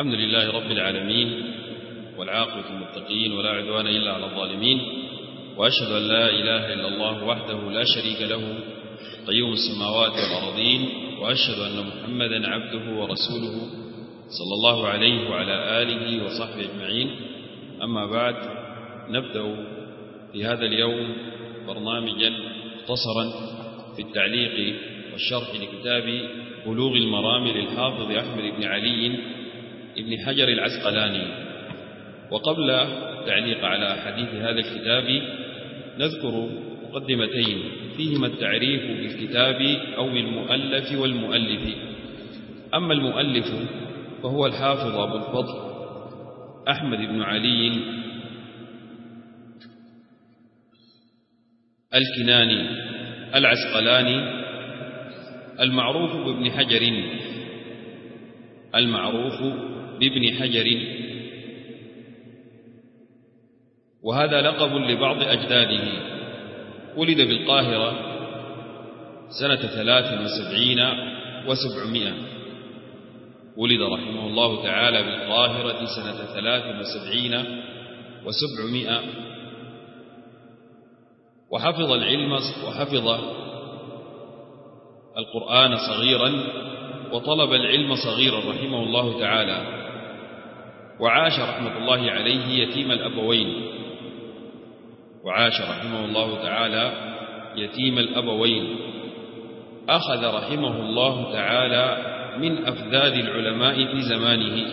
الحمد لله رب العالمين، والعاقبة للمتقين، ولا عدوان إلا على الظالمين، وأشهد أن لا إله إلا الله وحده لا شريك له قيوم السماوات والأرضين، وأشهد أن محمدا عبده ورسوله صلى الله عليه وعلى آله وصحبه أجمعين. أما بعد، نبدأ في هذا اليوم برنامجا مختصرا في التعليق والشرح لكتاب بلوغ المرام للحافظ أحمد بن علي بن حجر العسقلاني. وقبل التعليق على حديث هذا الكتاب نذكر مقدمتين فيهما التعريف بالكتاب أو بالمؤلف والمؤلف. أما المؤلف فهو الحافظ أبو الفضل أحمد بن علي الكناني العسقلاني، المعروف بابن حجر، وهذا لقب لبعض أجداده. ولد بالقاهرة سنة 73 و700، ولد رحمه الله تعالى بالقاهرة سنة 73 و700، وحفظ العلم وحفظ القرآن صغيرا، وطلب العلم صغيرا رحمه الله تعالى، وعاش رحمة الله عليه يتيم الأبوين، أخذ رحمه الله تعالى من أفذاذ العلماء في زمانه،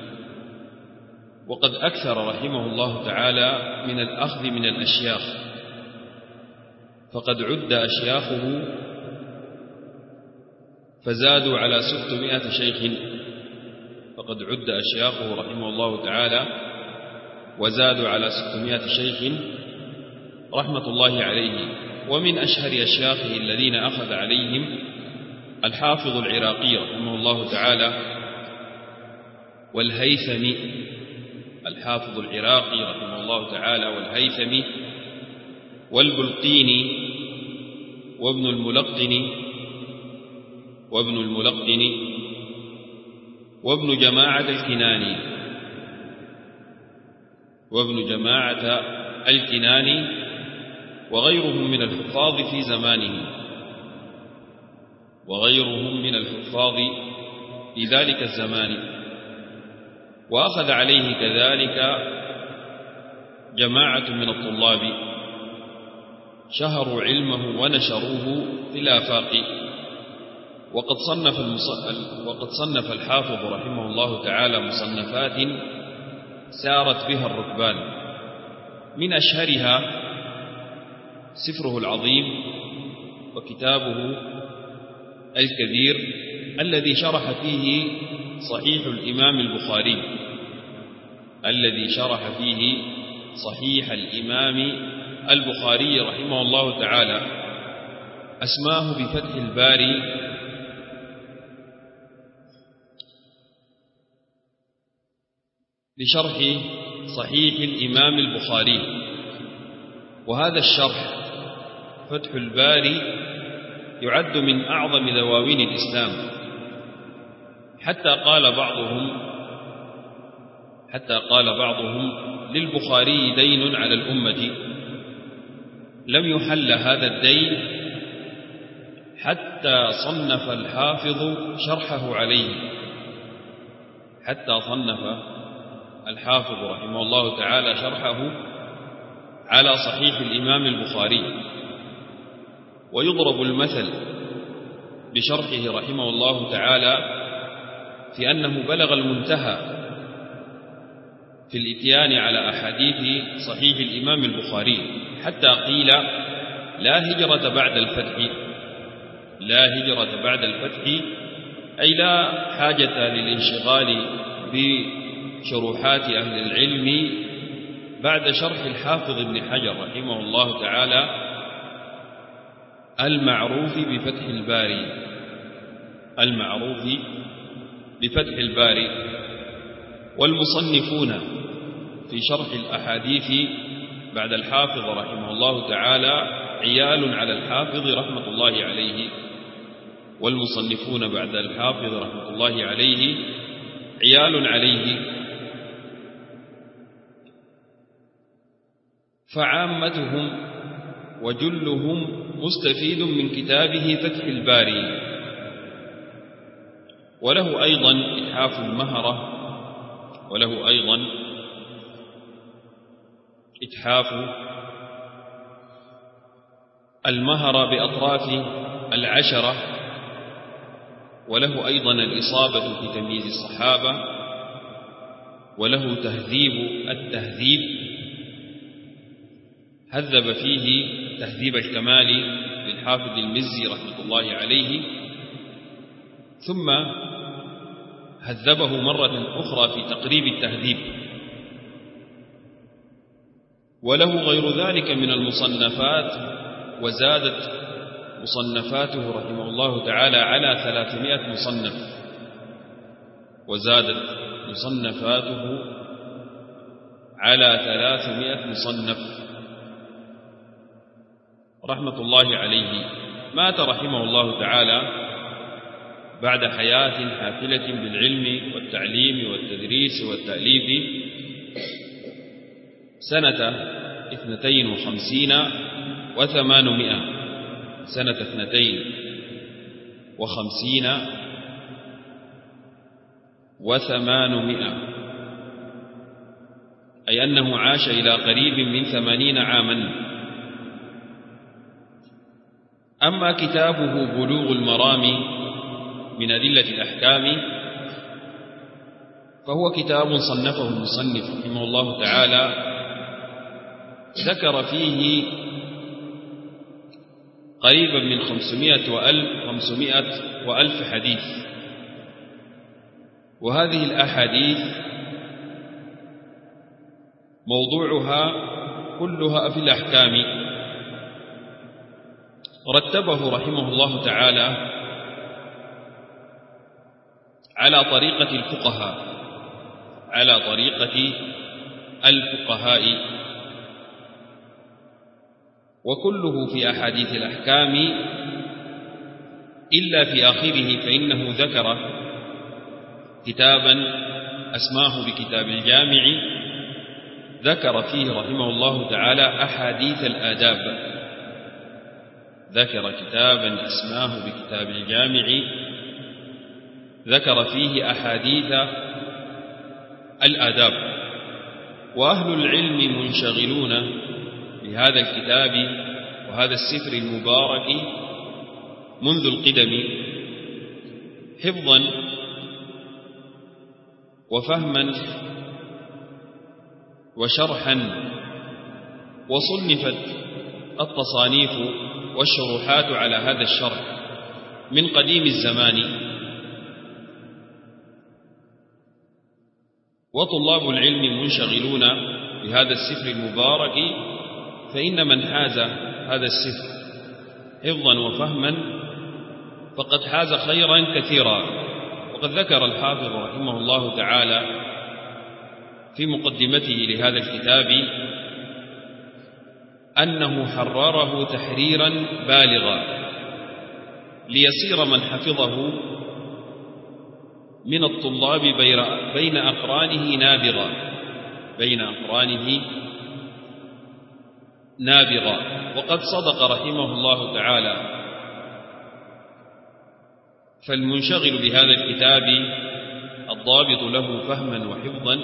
وقد أكثر رحمه الله تعالى من الأخذ من الأشياخ، فقد عد أشياخه فزادوا على 600 شيخ، فقد عد أشياخه رحمه الله تعالى وزادوا على 600 شيخ رحمة الله عليه. ومن أشهر أشياخه الذين أخذ عليهم الحافظ العراقي رحمه الله تعالى، والهيثمي، الحافظ العراقي رحمه الله تعالى والهيثمي والبلقيني وابن الملقن وابن جماعة الكناني وغيرهم من الحفاظ في زمانه، في ذلك الزمان. وأخذ عليه كذلك جماعة من الطلاب شهروا علمه ونشروه في الآفاق. وقد صنف الحافظ رحمه الله تعالى مصنفات سارت بها الركبان، من أشهرها سفره العظيم وكتابه الكبير الذي شرح فيه صحيح الإمام البخاري رحمه الله تعالى، أسماه بفتح الباري، لشرح صحيح الإمام البخاري. وهذا الشرح فتح الباري يعد من أعظم دواوين الإسلام، حتى قال بعضهم للبخاري دين على الأمة لم يحل هذا الدين حتى صنف الحافظ شرحه عليه، رحمه الله تعالى شرحه على صحيح الإمام البخاري. ويضرب المثل بشرحه رحمه الله تعالى في أنه بلغ المنتهى في الإتيان على أحاديث صحيح الإمام البخاري، حتى قيل لا هجرة بعد الفتح، أي لا حاجة للانشغال بشروحات أهل العلم بعد شرح الحافظ ابن حجر رحمه الله تعالى المعروف بفتح الباري. والمصنفون في شرح الأحاديث بعد الحافظ رحمه الله تعالى عيال على الحافظ رحمة الله عليه، والمصنفون بعد الحافظ رحمة الله عليه عيال عليه، فعامتهم وجلهم مستفيد من كتابه فتح الباري. وله أيضا إتحاف المهرة، وله أيضا إتحاف المهرة بأطراف العشرة، وله أيضا الإصابة في تمييز الصحابة، وله تهذيب التهذيب، هذب فيه تهذيب الكمال للحافظ المزي رحمة الله عليه، ثم هذبه مرة أخرى في تقريب التهذيب. وله غير ذلك من المصنفات، وزادت مصنفاته رحمه الله تعالى على 300 مصنف، وزادت مصنفاته على 300 مصنف رحمة الله عليه. مات رحمه الله تعالى بعد حياة حافلة بالعلم والتعليم والتدريس والتأليف سنة 52 و800، سنة 52 و800، أي أنه عاش إلى قريب من 80 عاما. أما كتابه بلوغ المرام من أدلة الأحكام فهو كتاب صنفه المصنف رحمه الله تعالى، ذكر فيه قريبا من 500 وألف حديث، وهذه الأحاديث موضوعها كلها في الأحكام. رتبه رحمه الله تعالى على طريقة الفقهاء، على طريقة الفقهاء، وكله في أحاديث الأحكام إلا في آخره، فإنه ذكر كتابا أسماه بكتاب الجامع، ذكر فيه رحمه الله تعالى أحاديث الآداب، ذكر كتابا أسماه بكتاب الجامع، ذكر فيه أحاديث الآداب. وأهل العلم منشغلون بهذا الكتاب وهذا السفر المبارك منذ القدم، حفظا وفهما وشرحا، وصنفت التصانيف والشروحات على هذا الشرح من قديم الزمان. وطلاب العلم منشغلون بهذا السفر المبارك، فإن من حاز هذا السفر حفظا وفهما فقد حاز خيرا كثيرا. وقد ذكر الحافظ رحمه الله تعالى في مقدمته لهذا الكتاب أنه حرره تحريرا بالغا ليصير من حفظه من الطلاب بين أقرانه نابغا، بين أقرانه نابغا. وقد صدق رحمه الله تعالى، فالمنشغل بهذا الكتاب الضابط له فهما وحفظا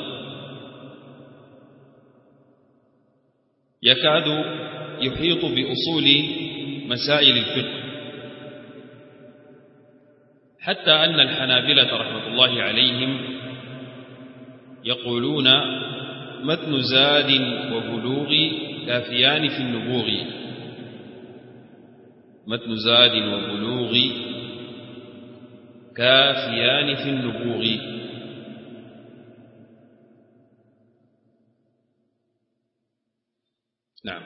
يكاد يحيط بأصول مسائل الفقه، حتى أن الحنابلة رحمة الله عليهم يقولون متن زاد وبلوغ كافيان في النبوغ، متن زاد وبلوغ كافيان في النبوغ. نعم.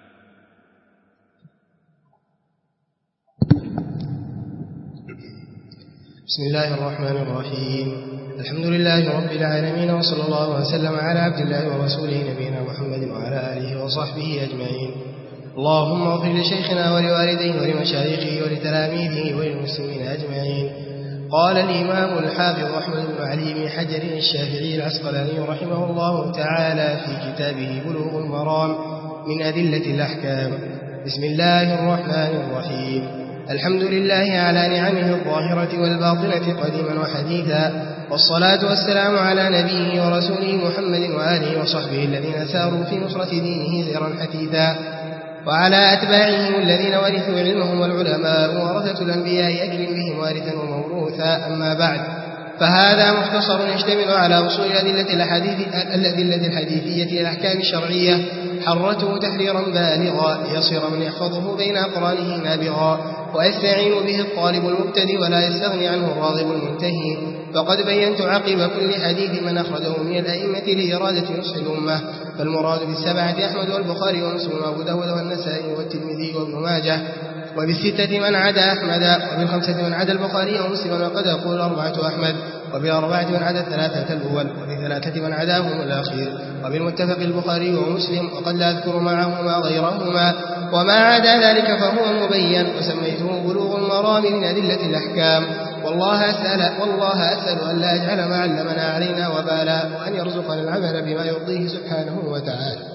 بسم الله الرحمن الرحيم. الحمد لله رب العالمين، وصلى الله وسلم على عبد الله ورسوله نبينا محمد وعلى آله وصحبه أجمعين. اللهم اغفر لشيخنا ولوالديه ولمشايخه ولتلاميذه وللمسلمين أجمعين. قال الإمام الحافظ أحمد بن علي بن حجر الشافعي العسقلاني رحمه الله تعالى في كتابه بلوغ المرام من أدلة الأحكام: بسم الله الرحمن الرحيم. الحمد لله على نعمه الظاهرة والباطنة قديما وحديثا، والصلاة والسلام على نبيه ورسوله محمد وآله وصحبه الذين ساروا في نصرة دينه سيرا حثيثا، وعلى أتباعهم الذين ورثوا علمهم والعلماء ورثة الأنبياء أكرم بهم وارثا وموروثا. أما بعد، فهذا مختصر يشتمل على أصول الأدلة الحديثية الأحكام الشرعية، حرته تحريرا بالغا ليصير من يحفظه بين أقرانه نابغا، ويستعين به الطالب المبتدئ ولا يستغني عنه الراغب المنتهي. فقد بينت عقب كل حديث من أخرجه من الأئمة لإرادة نصح الأمة، فالمراد بالسبعة أحمد والبخاري ومسلم وأبو داود والنسائي والترمذي وابن ماجه، وبالستة من عدا أحمد، وبالخمسة من عدا البخاري ومسلم، وقد أقول أربعة أحمد، وبالأربعة من عدا الثلاثة الأول، وبالثلاثة من عداهم الأخير، وبالمتفق البخاري ومسلم، وقد لا أذكر معهما غيرهما، وما عدا ذلك فهو مبين، وسميته بلوغ المرام من أدلة الأحكام. والله أسأل أن لا يجعل ما علمنا علينا وبالا، وأن يرزقنا العمل بما يرضيه سبحانه وتعالى.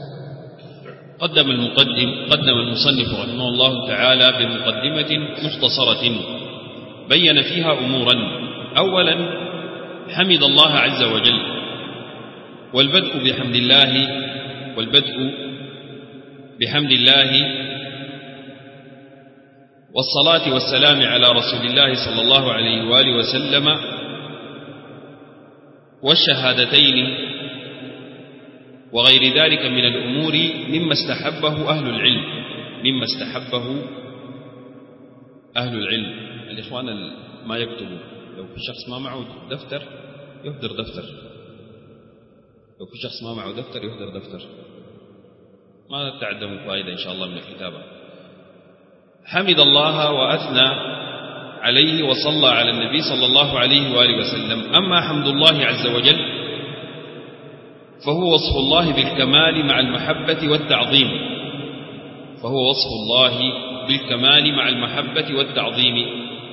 قدم المصنف رحمه الله تعالى بمقدمة مختصرة بين فيها أمورا. أولا، حمد الله عز وجل، والبدء بحمد الله والصلاة والسلام على رسول الله صلى الله عليه وآله وسلم والشهادتين وغير ذلك من الأمور مما استحبه أهل العلم. الإخوان ما يكتبوا، لو في شخص ما معه دفتر يحضر دفتر، ما تعدموا فائدة إن شاء الله من الكتابة. حمد الله وأثنى عليه وصلى على النبي صلى الله عليه وآله وسلم. أما حمد الله عز وجل فهو وصف الله بالكمال مع المحبة والتعظيم،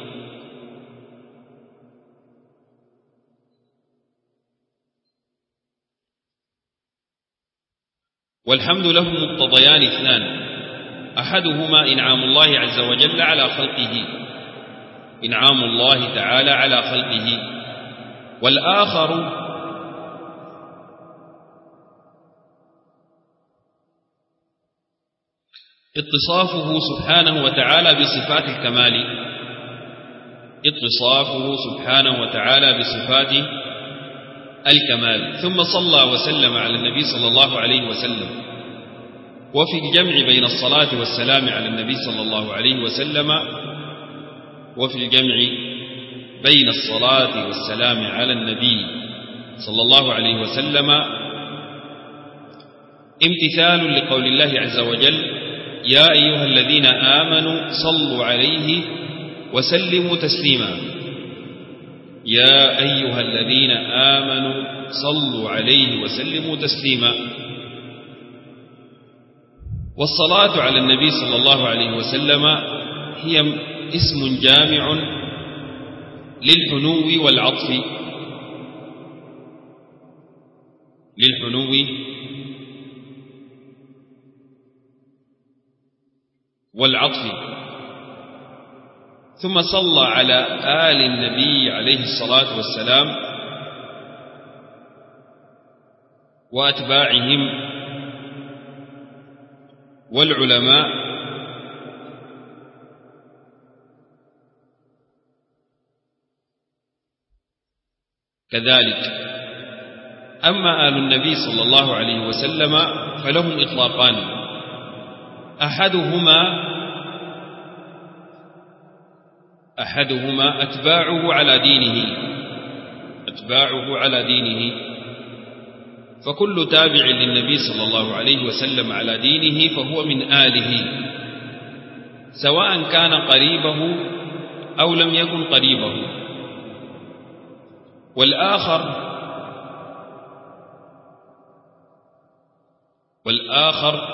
والحمد له مقتضيان اثنان: أحدهما إنعام الله عز وجل على خلقه، إنعام الله تعالى على خلقه، والآخر اتصافه سبحانه وتعالى بصفات الكمال. ثم صلى وسلم على النبي صلى الله عليه وسلم. وفي الجمع بين الصلاة والسلام على النبي صلى الله عليه وسلم امتثال لقول الله عز وجل: يا أيها الذين آمنوا صلوا عليه وسلموا تسليما. والصلاة على النبي صلى الله عليه وسلم هي اسم جامع للحنو والعطف. ثم صلى على آل النبي عليه الصلاة والسلام وأتباعهم والعلماء كذلك. أما آل النبي صلى الله عليه وسلم فلهم إطلاقان: أحدهما أتباعه على دينه، فكل تابع للنبي صلى الله عليه وسلم على دينه فهو من آله، سواء كان قريبه أو لم يكن قريبه. والآخر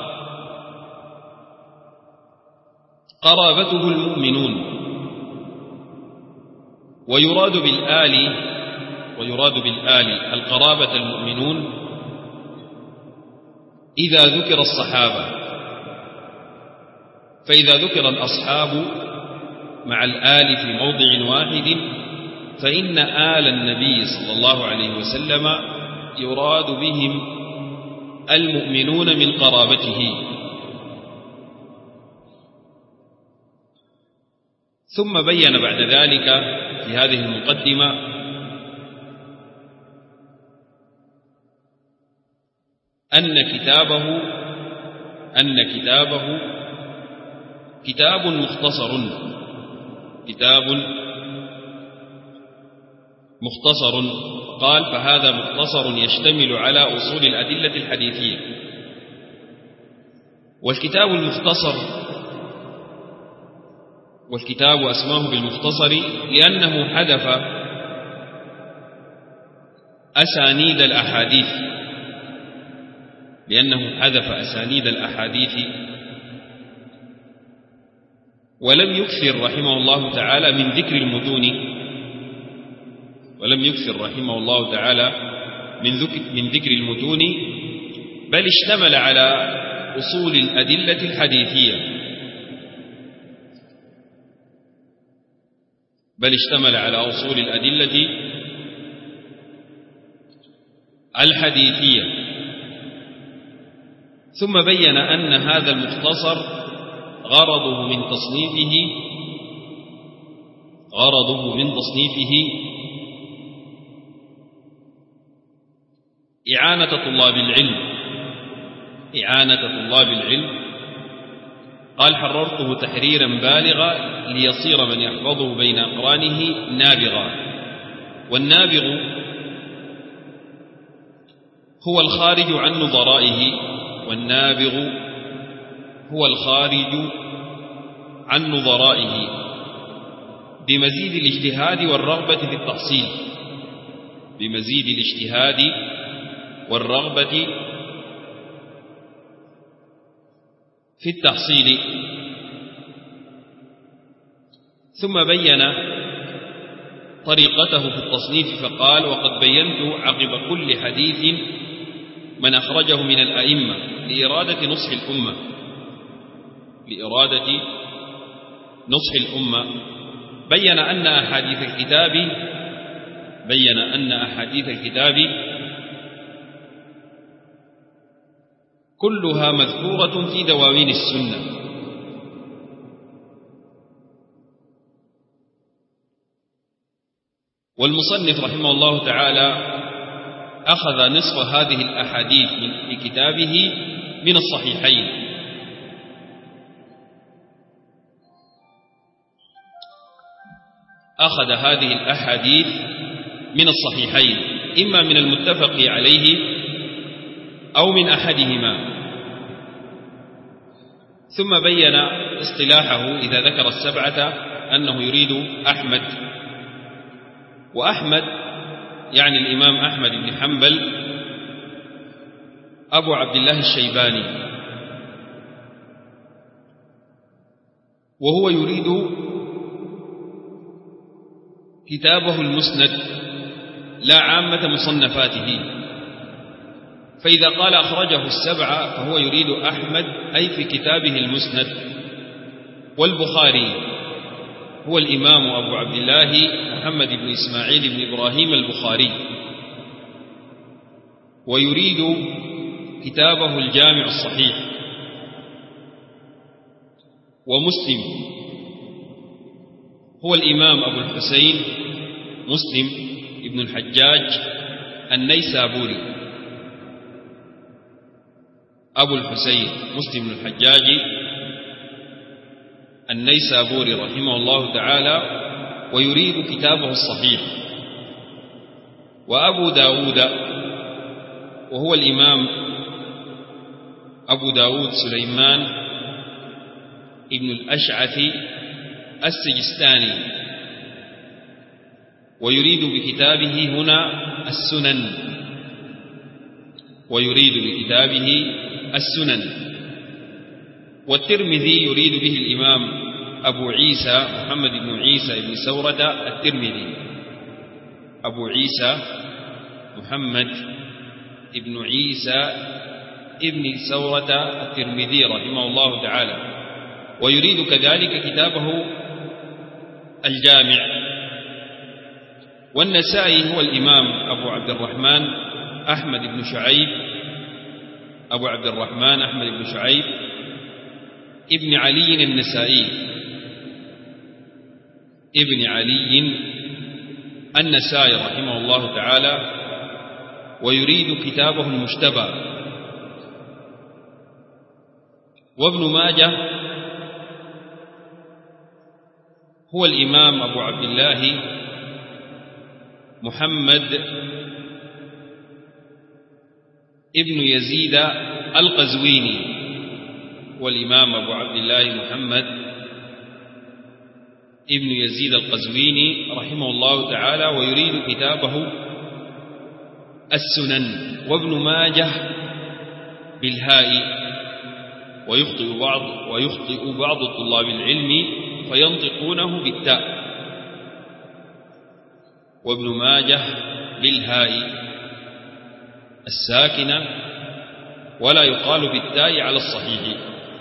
قرابته المؤمنون، ويراد بالآل القرابة المؤمنون إذا ذكر الصحابة، فإذا ذكر الأصحاب مع الآل في موضع واحد فإن آل النبي صلى الله عليه وسلم يراد بهم المؤمنون من قرابته. ثم بين بعد ذلك في هذه المقدمة أن كتابه كتاب مختصر قال: فهذا مختصر يشتمل على أصول الأدلة الحديثية. والكتاب أسماه بالمختصر لأنه حذف أسانيد الأحاديث ولم يكثر رحمه الله تعالى من ذكر المتون، بل اشتمل على أصول الأدلة الحديثية، ثم بين أن هذا المختصر غرضه من تصنيفه إعانة طلاب العلم. قال: حررته تحريرا بالغا ليصير من يحفظه بين أقرانه نابغا. والنابغ هو الخارج عن نظرائه بمزيد الاجتهاد والرغبة في التحصيل. ثم بين طريقته في التصنيف فقال: وقد بينت عقب كل حديث من أخرجه من الأئمة لإرادة نصح الأمة. بين أن أحاديث الكتاب كلها مذكورة في دواوين السنة، والمصنف رحمه الله تعالى أخذ نصف هذه الأحاديث في كتابه من الصحيحين، إما من المتفق عليه أو من أحدهما. ثم بين اصطلاحه إذا ذكر السبعة أنه يريد أحمد، وأحمد يعني الإمام أحمد بن حنبل أبو عبد الله الشيباني، وهو يريد كتابه المسند لا عامة مصنفاته. فإذا قال أخرجه السبعة فهو يريد أحمد أي في كتابه المسند. والبخاري هو الإمام أبو عبد الله محمد بن إسماعيل بن إبراهيم البخاري، ويريد كتابه الجامع الصحيح. ومسلم هو الإمام أبو الحسين مسلم ابن الحجاج النيسابوري، أبو الحسين مسلم بن الحجاج النيسابوري رحمه الله تعالى، ويريد كتابه الصحيح. وأبو داود وهو الإمام أبو داود سليمان ابن الأشعث السجستاني، ويريد بكتابه هنا السنن. والترمذي يريد به الإمام أبو عيسى محمد بن عيسى بن سورة الترمذي. أبو عيسى محمد بن عيسى ابن سورة الترمذي رحمه الله تعالى، ويريد كذلك كتابه الجامع. والنسائي هو الإمام أبو عبد الرحمن أحمد بن شعيب، أبو عبد الرحمن أحمد بن شعيب ابن علي النسائي، ابن علي النسائي رحمه الله تعالى، ويريد كتابه المجتبى. وابن ماجه هو الإمام أبو عبد الله محمد ابن يزيد القزويني، والإمام أبو عبد الله محمد ابن يزيد القزويني رحمه الله تعالى، ويريد كتابه السنن. وابن ماجه بالهاء، ويخطئ بعض طلاب العلم فينطقونه بالتاء. وابن ماجه بالهاء الساكنة، ولا يقال بالتاء على الصحيح.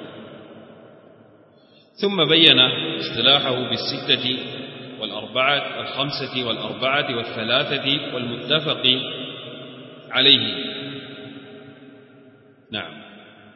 ثم بين اصطلاحه بالستة والأربعة والخمسة والأربعة والثلاثة والمتفق عليه. نعم.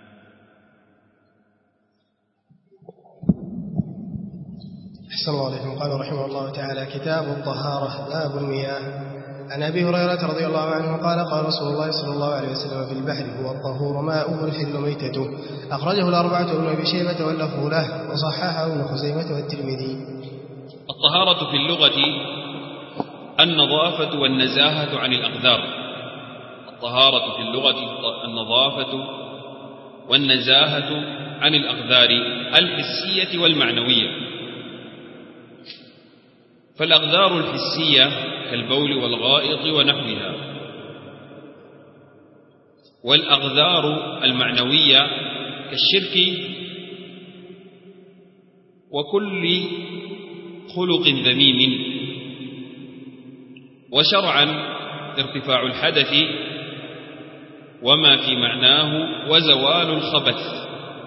أحسن الله عليكم. قال رحمه الله تعالى: كتاب الطهارة، باب المياه. عن أبي هريرة رضي الله عنه قال: قال رسول الله صلى الله عليه وسلم: في البحر هو الطهور ماؤه الحل ميتته. أخرجه الأربعة وابن أبي شيبة واللفظ له، وصححه ابن خزيمة والترمذي. الطهارة في اللغة النظافة والنزاهة عن الأقدار. الطهارة في اللغة النظافة والنزاهة عن الأقدار الحسية والمعنوية. فالأقدار الحسية كالبول والغائط ونحوها، والأقدار المعنوية كالشرك وكل خلق ذميم. وشرعا ارتفاع الحدث وما في معناه وزوال الخبث.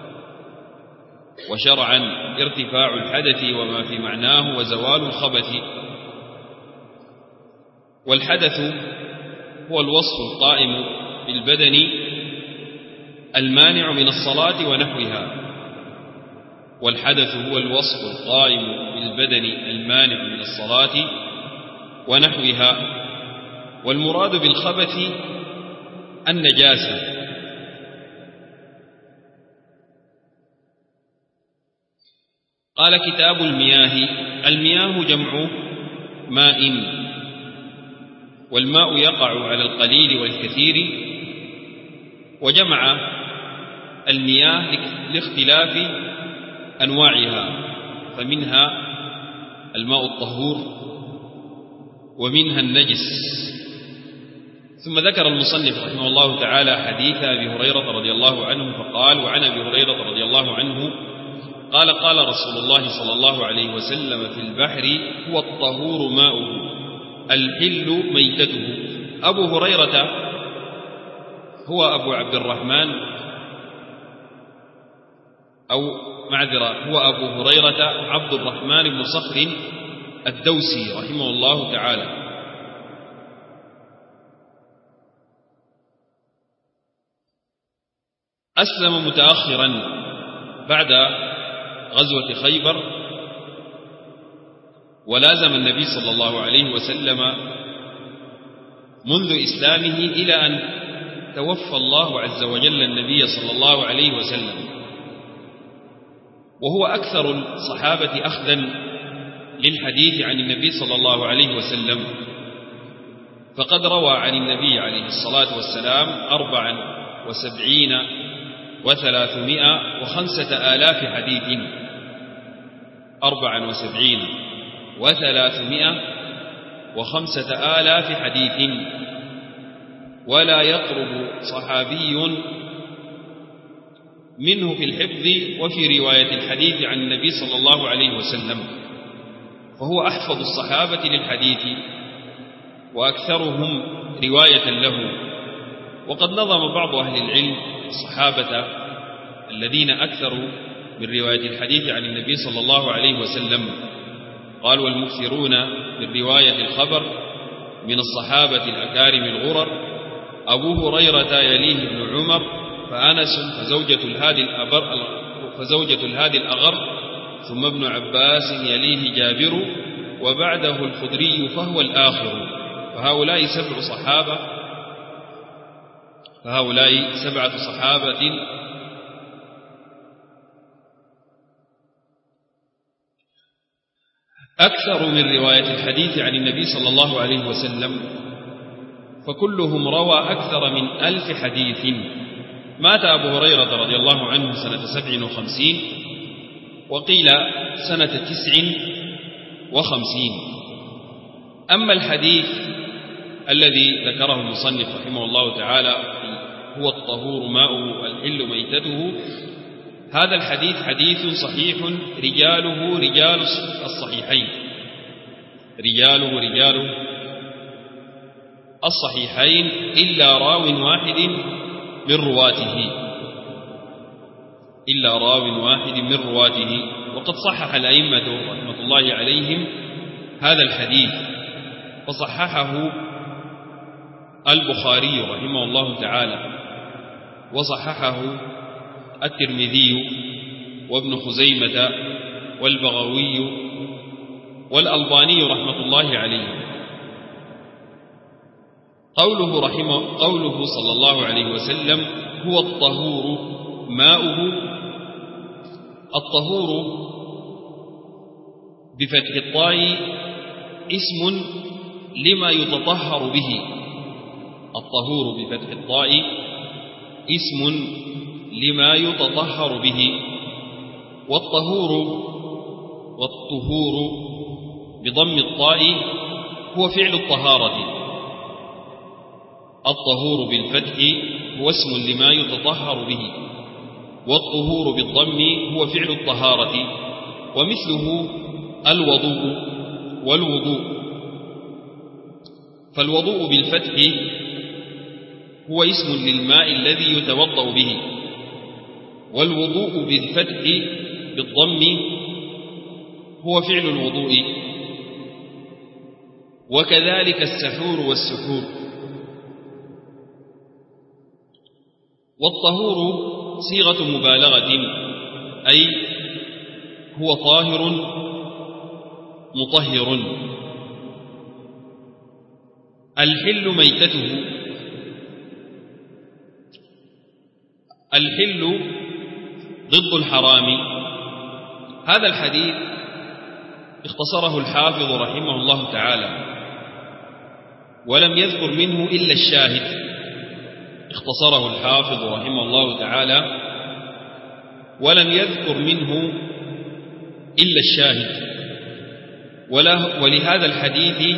وشرعا ارتفاع الحدث وما في معناه وزوال الخبث. والحدث هو الوصف القائم بالبدن المانع من الصلاة ونحوها. والحدث هو الوصف القائم بالبدن المانع من الصلاة ونحوها. والمراد بالخبث النجاسة. قال: كتاب المياه. المياه جمع ماء، والماء يقع على القليل والكثير. وجمع المياه لاختلاف أنواعها، فمنها الماء الطهور ومنها النجس. ثم ذكر المصنف رحمه الله تعالى حديث أبي هريرة رضي الله عنه فقال: وعن أبي هريرة رضي الله عنه قال: قال رسول الله صلى الله عليه وسلم: في البحر هو الطهور ماؤه الحل ميتته. أبو هريرة هو أبو عبد الرحمن، هو أبو هريرة عبد الرحمن بن صخر الدوسي رحمه الله تعالى. أسلم متأخرا بعد غزوة خيبر، ولازم النبي صلى الله عليه وسلم منذ إسلامه إلى أن توفى الله عز وجل النبي صلى الله عليه وسلم، وهو أكثر الصحابة أخذا للحديث عن النبي صلى الله عليه وسلم، فقد روى عن النبي عليه الصلاة والسلام 74,305 حديث، 74,305 حديث. ولا يقرب صحابي منه في الحفظ وفي رواية الحديث عن النبي صلى الله عليه وسلم، فهو أحفظ الصحابة للحديث وأكثرهم رواية له. وقد نظم بعض أهل العلم الصحابة الذين أكثروا من رواية الحديث عن النبي صلى الله عليه وسلم، قال: والمكثرون من رواية الخبر من الصحابة الأكارم الغرر أبو هريرة يليه ابن عمر، فأنس، فزوجة الهادي الأغر، ثم ابن عباس يليه جابر، وبعده الخدري فهو الآخر. فهؤلاء سبعة صحابة أكثر من رواية الحديث عن النبي صلى الله عليه وسلم، فكلهم روى أكثر من 1000 حديث. مات أبو هريرة رضي الله عنه سنة 57، وقيل سنة 59. أما الحديث الذي ذكره المصنف رحمه الله تعالى هو الطهور ماؤه والحل ميتته، هذا الحديث حديث صحيح رجاله رجال الصحيحين، إلا راو واحد من رواته. وقد صحح الأئمة رحمة الله عليهم هذا الحديث، فصححه البخاري رحمه الله تعالى، وصححه الترمذي وابن خزيمة والبغوي والألباني رحمة الله عليه. قوله صلى الله عليه وسلم هو الطهور ماؤه، الطهور بفتح الطاء اسم لما يتطهر به، الطهور بفتح الطاء اسم لما يتطهر به. والطهور بضم الطاء هو فعل الطهارة، الطهور بالفتح هو اسم لما يتطهر به، والطهور بالضم هو فعل الطهارة، ومثله الوضوء والوضوء. فالوضوء بالفتح هو اسم للماء الذي يتوضأ به، والوضوء بالفتح بالضم هو فعل الوضوء، وكذلك السحور والسحور. والطهور صيغة مبالغة، أي هو طاهر مطهر. الحل ميتته، الحل ضد الحرام. هذا الحديث اختصره الحافظ رحمه الله تعالى، ولم يذكر منه إلا الشاهد. اختصره الحافظ رحمه الله تعالى ولم يذكر منه إلا الشاهد. ولهذا الحديث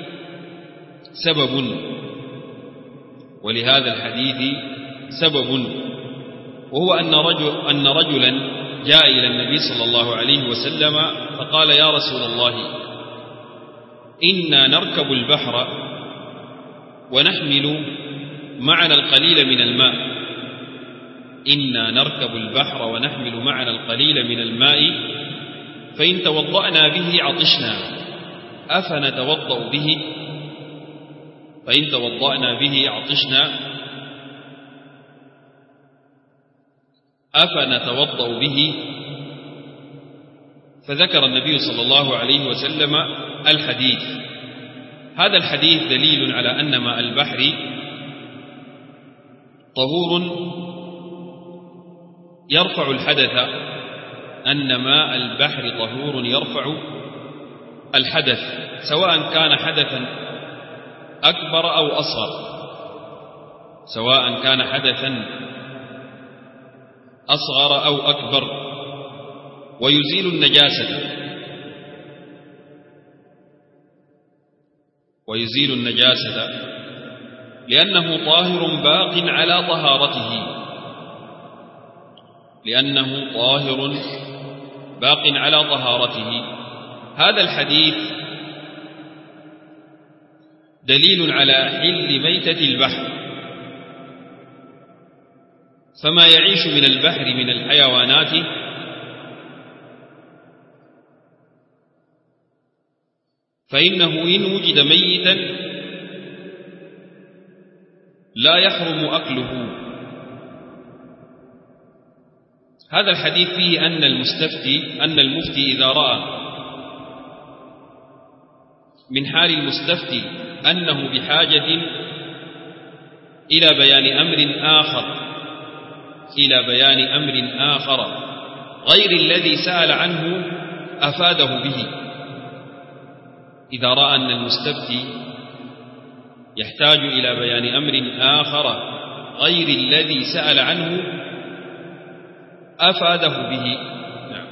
سبب، وهو أن رجلا جاء إلى النبي صلى الله عليه وسلم فقال: يا رسول الله، إنا نركب البحر ونحمل معنا القليل من الماء، فإن توضأنا به عطشنا، أفنتوضأ به؟ فذكر النبي صلى الله عليه وسلم الحديث. هذا الحديث دليل على أن ماء البحر طهور يرفع الحدث، سواء كان حدثا أكبر أو أصغر، أو أكبر. ويزيل النجاسة لأنه طاهر باق على طهارته. لأنه طاهر باق على طهارته. هذا الحديث دليل على حل ميتة البحر، فما يعيش من البحر من الحيوانات فإنه إن وجد ميتا لا يحرم أكله. هذا الحديث فيه أن المفتي إذا رأى من حال المستفتي أنه بحاجة إلى بيان أمر آخر غير الذي سأل عنه أفاده به. إذا رأى أن المستفتي يحتاج إلى بيان أمر آخر غير الذي سأل عنه أفاده به. نعم.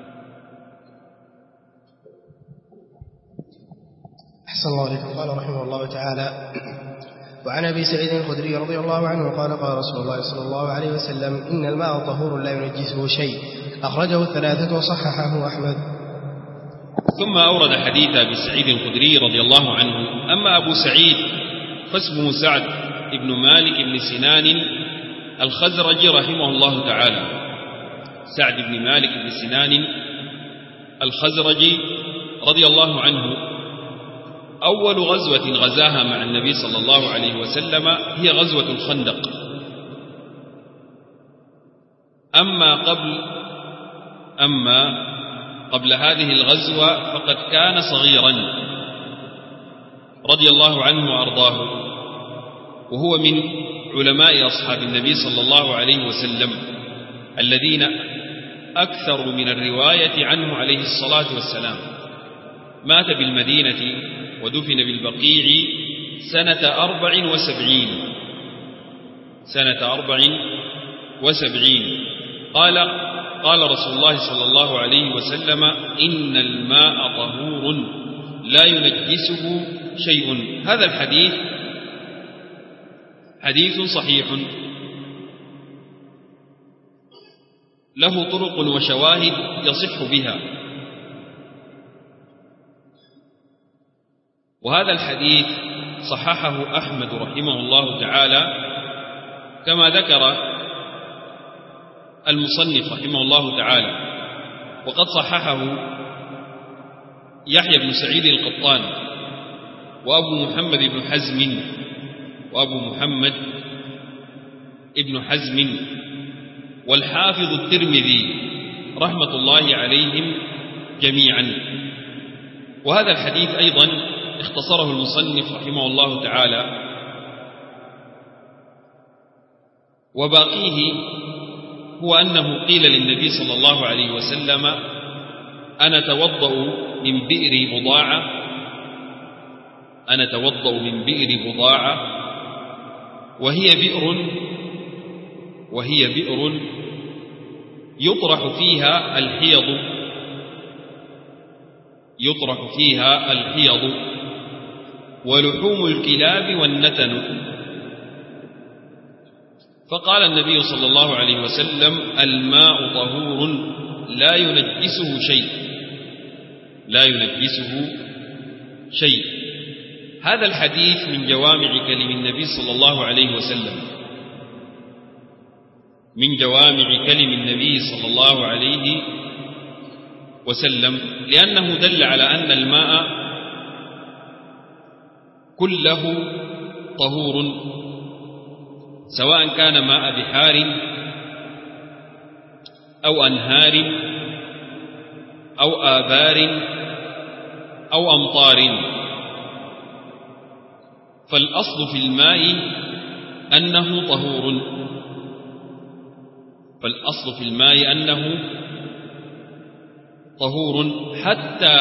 أحسن الله عليكم. قال رحمه الله تعالى: وعن أبي سعيد الخدري رضي الله عنه قال: قال رسول الله صلى الله عليه وسلم: إن الماء طهور لا ينجسه شيء. أخرجه الثلاثة وصححه أحمد. ثم أورد حديث أبي سعيد الخدري رضي الله عنه. أما أبو سعيد فاسمه سعد بن مالك بن سنان الخزرجي رحمه الله تعالى. سعد بن مالك بن سنان الخزرجي رضي الله عنه أول غزوة غزاها مع النبي صلى الله عليه وسلم هي غزوة الخندق. أما قبل هذه الغزوة فقد كان صغيرا رضي الله عنه وأرضاه، وهو من علماء أصحاب النبي صلى الله عليه وسلم الذين أكثر من الرواية عنه عليه الصلاة والسلام. مات بالمدينة ودفن بالبقيع سنة 74. قال رسول الله صلى الله عليه وسلم: إن الماء طهور لا ينجسه شيء. هذا الحديث حديث صحيح له طرق وشواهد يصح بها. وهذا الحديث صححه أحمد رحمه الله تعالى كما ذكر المصنف رحمه الله تعالى، وقد صححه يحيى بن سعيد القطان وأبو محمد ابن حزم والحافظ الترمذي رحمة الله عليهم جميعا. وهذا الحديث أيضا اختصره المصنف رحمه الله تعالى، وباقيه هو أنه قيل للنبي صلى الله عليه وسلم: أنا توضأ من بئر بضاعة وهي بئر يطرح فيها الحيض ولحوم الكلاب والنتن. فقال النبي صلى الله عليه وسلم: الماء طهور لا ينجسه شيء. هذا الحديث من جوامع كلم النبي صلى الله عليه وسلم، لأنه دل على أن الماء كله طهور، سواء كان ماء بحار أو أنهار أو آبار أو أمطار. فالأصل في الماء أنه طهور حتى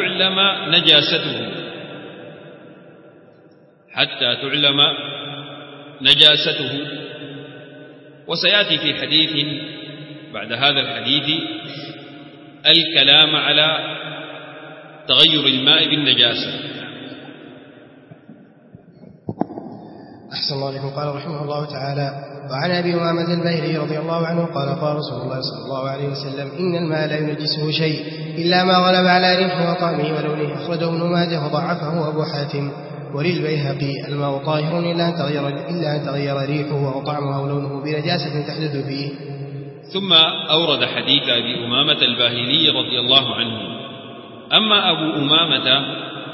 تعلم نجاسته. وسيأتي في حديث بعد هذا الحديث الكلام على تغير الماء بالنجاسة. أحسن الله عليكم. قال رحمه الله تعالى: وعن أبي أمامة الباهلي رضي الله عنه قال: قال رسول الله صلى الله عليه وسلم: إن الماء لا ينجسه شيء إلا ما غلب على ريحه وطعمه ولونه. أخرجه ابن ماجه وضعفه أبو حاتم. وللبيهقي: الماء طاهر إلا أن تغير ريحه وطعمه ولونه بنجاسة تحدث فيه. ثم أورد حديث أبي أمامة الباهلي رضي الله عنه. أما أبو أمامة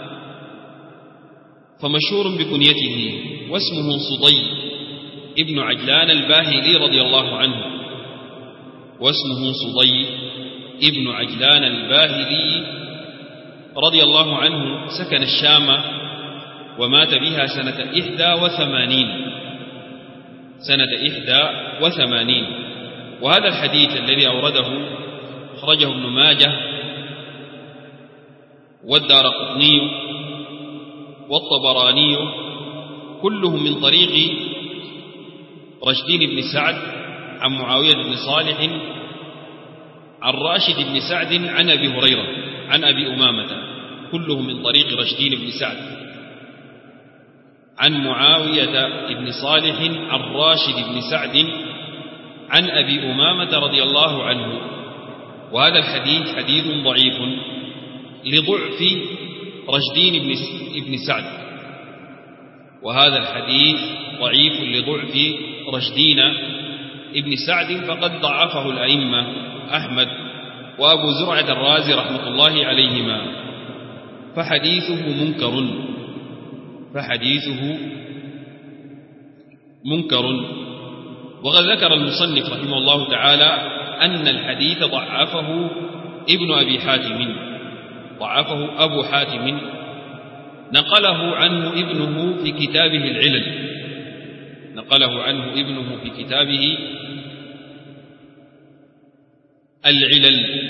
فمشهور بكنيته، واسمه صدي ابن عجلان الباهلي رضي الله عنه، واسمه صدي ابن عجلان الباهلي رضي الله عنه. سكن الشام ومات بها سنة 81. وهذا الحديث الذي أورده أخرجه ابن ماجه والدارقطني والطبراني كلهم من طريق رشدين بن سعد عن معاوية بن صالح عن راشد بن سعد عن أبي هريرة عن أبي أمامة، كلهم من طريق رشدين بن سعد عن معاوية بن صالح عن راشد بن سعد عن أبي أمامة رضي الله عنه. وهذا الحديث حديث ضعيف لضعف رشدين بن سعد، وهذا الحديث ضعيف لضعف رشدين بن سعد، فقد ضعفه الأئمة أحمد وأبو زرعة الرازي رحمة الله عليهما، فحديثه منكر. وقد ذكر المصنف رحمه الله تعالى أن الحديث ضعفه أبو حاتم، نقله عنه ابنه في كتابه العلل.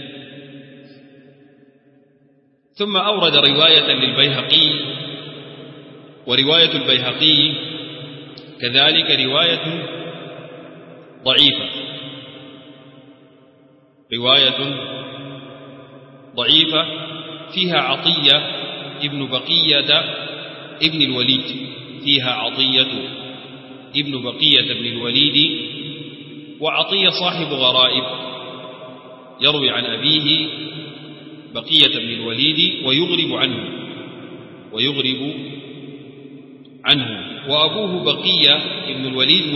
ثم أورد رواية للبيهقي، ورواية البيهقي كذلك رواية ضعيفة فيها عطية ابن بقية ابن الوليد، وعطية صاحب غرائب يروي عن أبيه بقية بن الوليد ويغرب عنه، وأبوه بقية ابن الوليد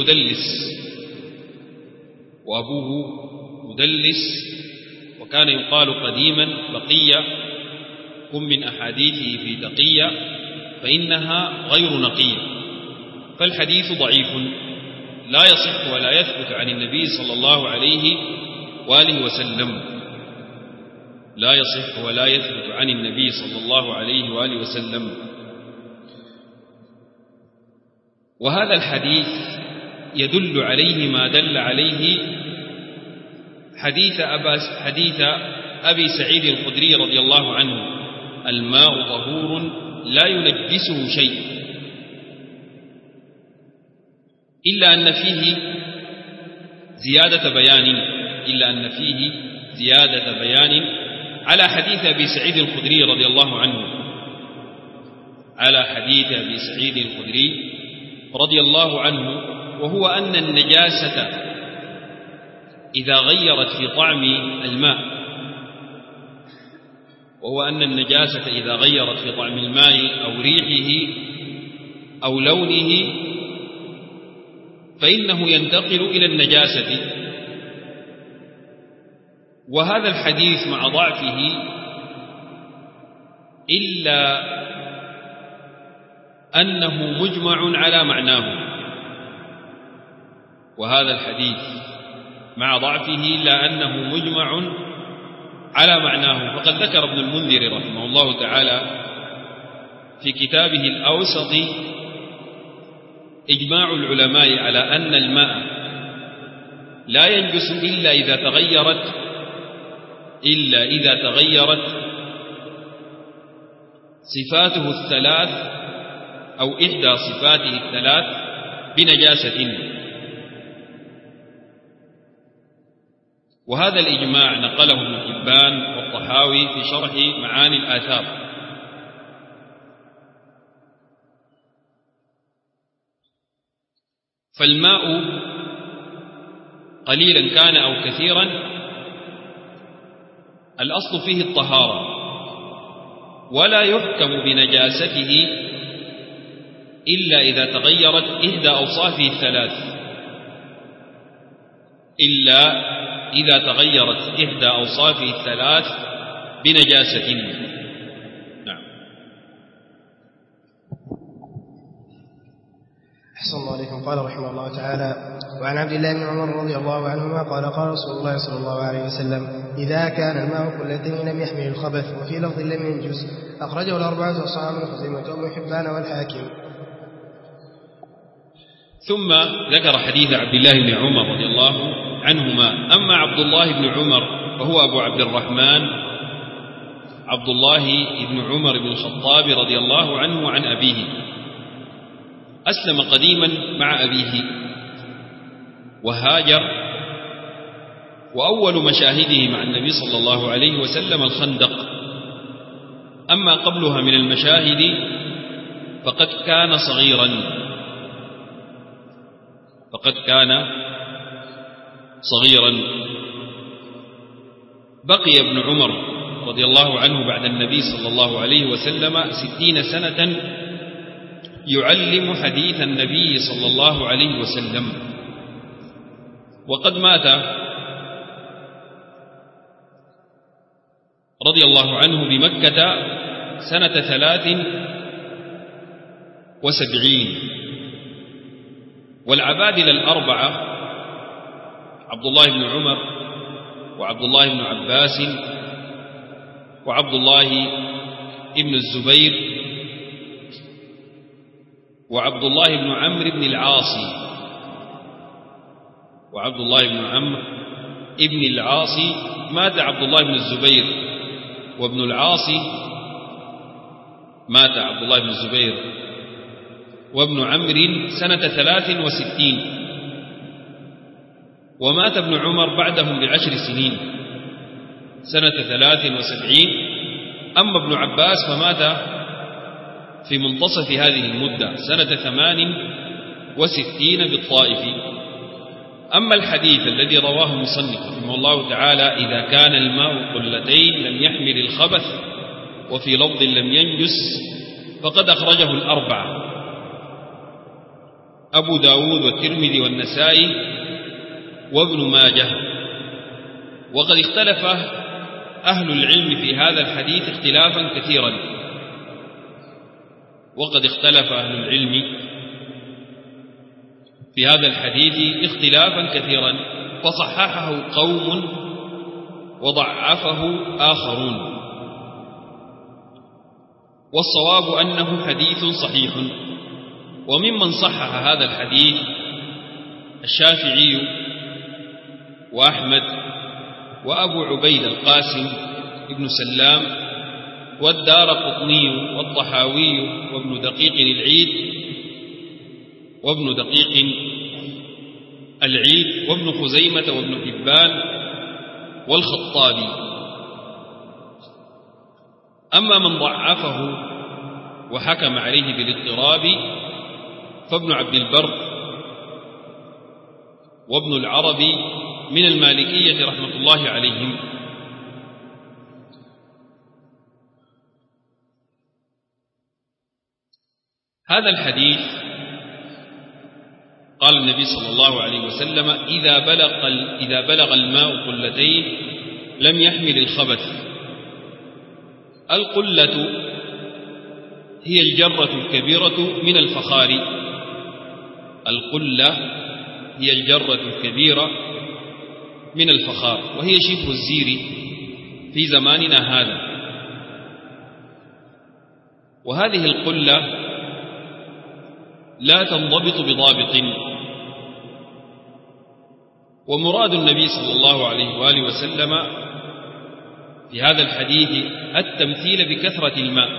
مدلس، وكان يقال قديما بقية كن من أحاديثه في تقية فإنها غير نقية. فالحديث ضعيف لا يصح ولا يثبت عن النبي صلى الله عليه وآله وسلم. وهذا الحديث يدل عليه ما دل عليه حديث أبي سعيد الخدري رضي الله عنه: الماء طهور لا ينجسه شيء إلا أن فيه زيادة بيان على حديث أبي سعيد الخدري رضي الله عنه، وهو أن النجاسة إذا غيرت في طعم الماء أو ريحه أو لونه فإنه ينتقل إلى النجاسة. وهذا الحديث مع ضعفه إلا أنه مجمع على معناه، فقد ذكر ابن المنذر رحمه الله تعالى في كتابه الأوسط إجماع العلماء على أن الماء لا ينجس إلا إذا تغيرت صفاته الثلاث أو إحدى صفاته الثلاث بنجاسة. وهذا الإجماع نقله ابن حبان والطحاوي في شرح معاني الآثار. فالماء قليلا كان أو كثيرا الأصل فيه الطهارة، ولا يحكم بنجاسته إلا إذا تغيرت إحدى أوصافه الثلاث، إلا إذا تغيرت إحدى أوصافه الثلاث بنجاسة. نعم. أحسن الله عليكم. قال رحمه الله تعالى: وعن عبد الله بن عمر رضي الله عنهما قال: قال رسول الله صلى الله عليه وسلم: إذا كان الماء قلتين لم يحمل الخبث. وفي لفظ لم ينجس. أخرجه الأربعة وصححه ابن خزيمة وابن حبان والحاكم. ثم ذكر حديث عبد الله بن عمر رضي الله عنهما. أما عبد الله بن عمر وهو أبو عبد الرحمن عبد الله بن عمر بن الخطاب رضي الله عنه وعن أبيه، أسلم قديما مع أبيه وهاجر، وأول مشاهده مع النبي صلى الله عليه وسلم الخندق. أما قبلها من المشاهد فقد كان صغيرا. بقي ابن عمر رضي الله عنه بعد النبي صلى الله عليه وسلم 60 سنة يعلم حديث النبي صلى الله عليه وسلم، وقد مات رضي الله عنه بمكة سنة 73. والعبادلة الأربعة عبد الله بن عمر وعبد الله بن عباس وعبد الله بن الزبير وعبد الله بن عمرو بن العاص مات عبد الله بن الزبير، وابن العاص مات عبد الله بن الزبير وابن عمرو سنة 63، ومات ابن عمر بعدهم ب10 سنين سنة 73. أما ابن عباس فمات في منتصف هذه المدة سنة 68 بالطائف. أما الحديث الذي رواه مصنف رحمه الله تعالى: إذا كان الماء قلتين لم يحمل الخبث، وفي لفظ لم ينجس، فقد أخرجه الأربعة: أبو داود والترمذي والنسائي وابن ماجه. وقد اختلف أهل العلم في هذا الحديث اختلافا كثيرا، فصححه قوم وضعفه آخرون، والصواب أنه حديث صحيح. وممن صحح هذا الحديث الشافعي وأحمد وأبو عبيد القاسم ابن سلام والدارقطني والطحاوي وابن دقيق العيد وابن خزيمة وابن حبان والخطابي. أما من ضعفه وحكم عليه بالاضطراب فابن عبد البر وابن العربي من المالكية رحمة الله عليهم. هذا الحديث قال النبي صلى الله عليه وسلم: إذا بلغ الماء قلتين لم يحمل الخبث. القلة هي الجرة الكبيرة من الفخار. القلة هي الجرة الكبيرة من الفخار، وهي شبه الزير في زماننا هذا. وهذه القلة لا تنضبط بضابط. ومراد النبي صلى الله عليه وآله وسلم في هذا الحديث التمثيل بكثرة الماء،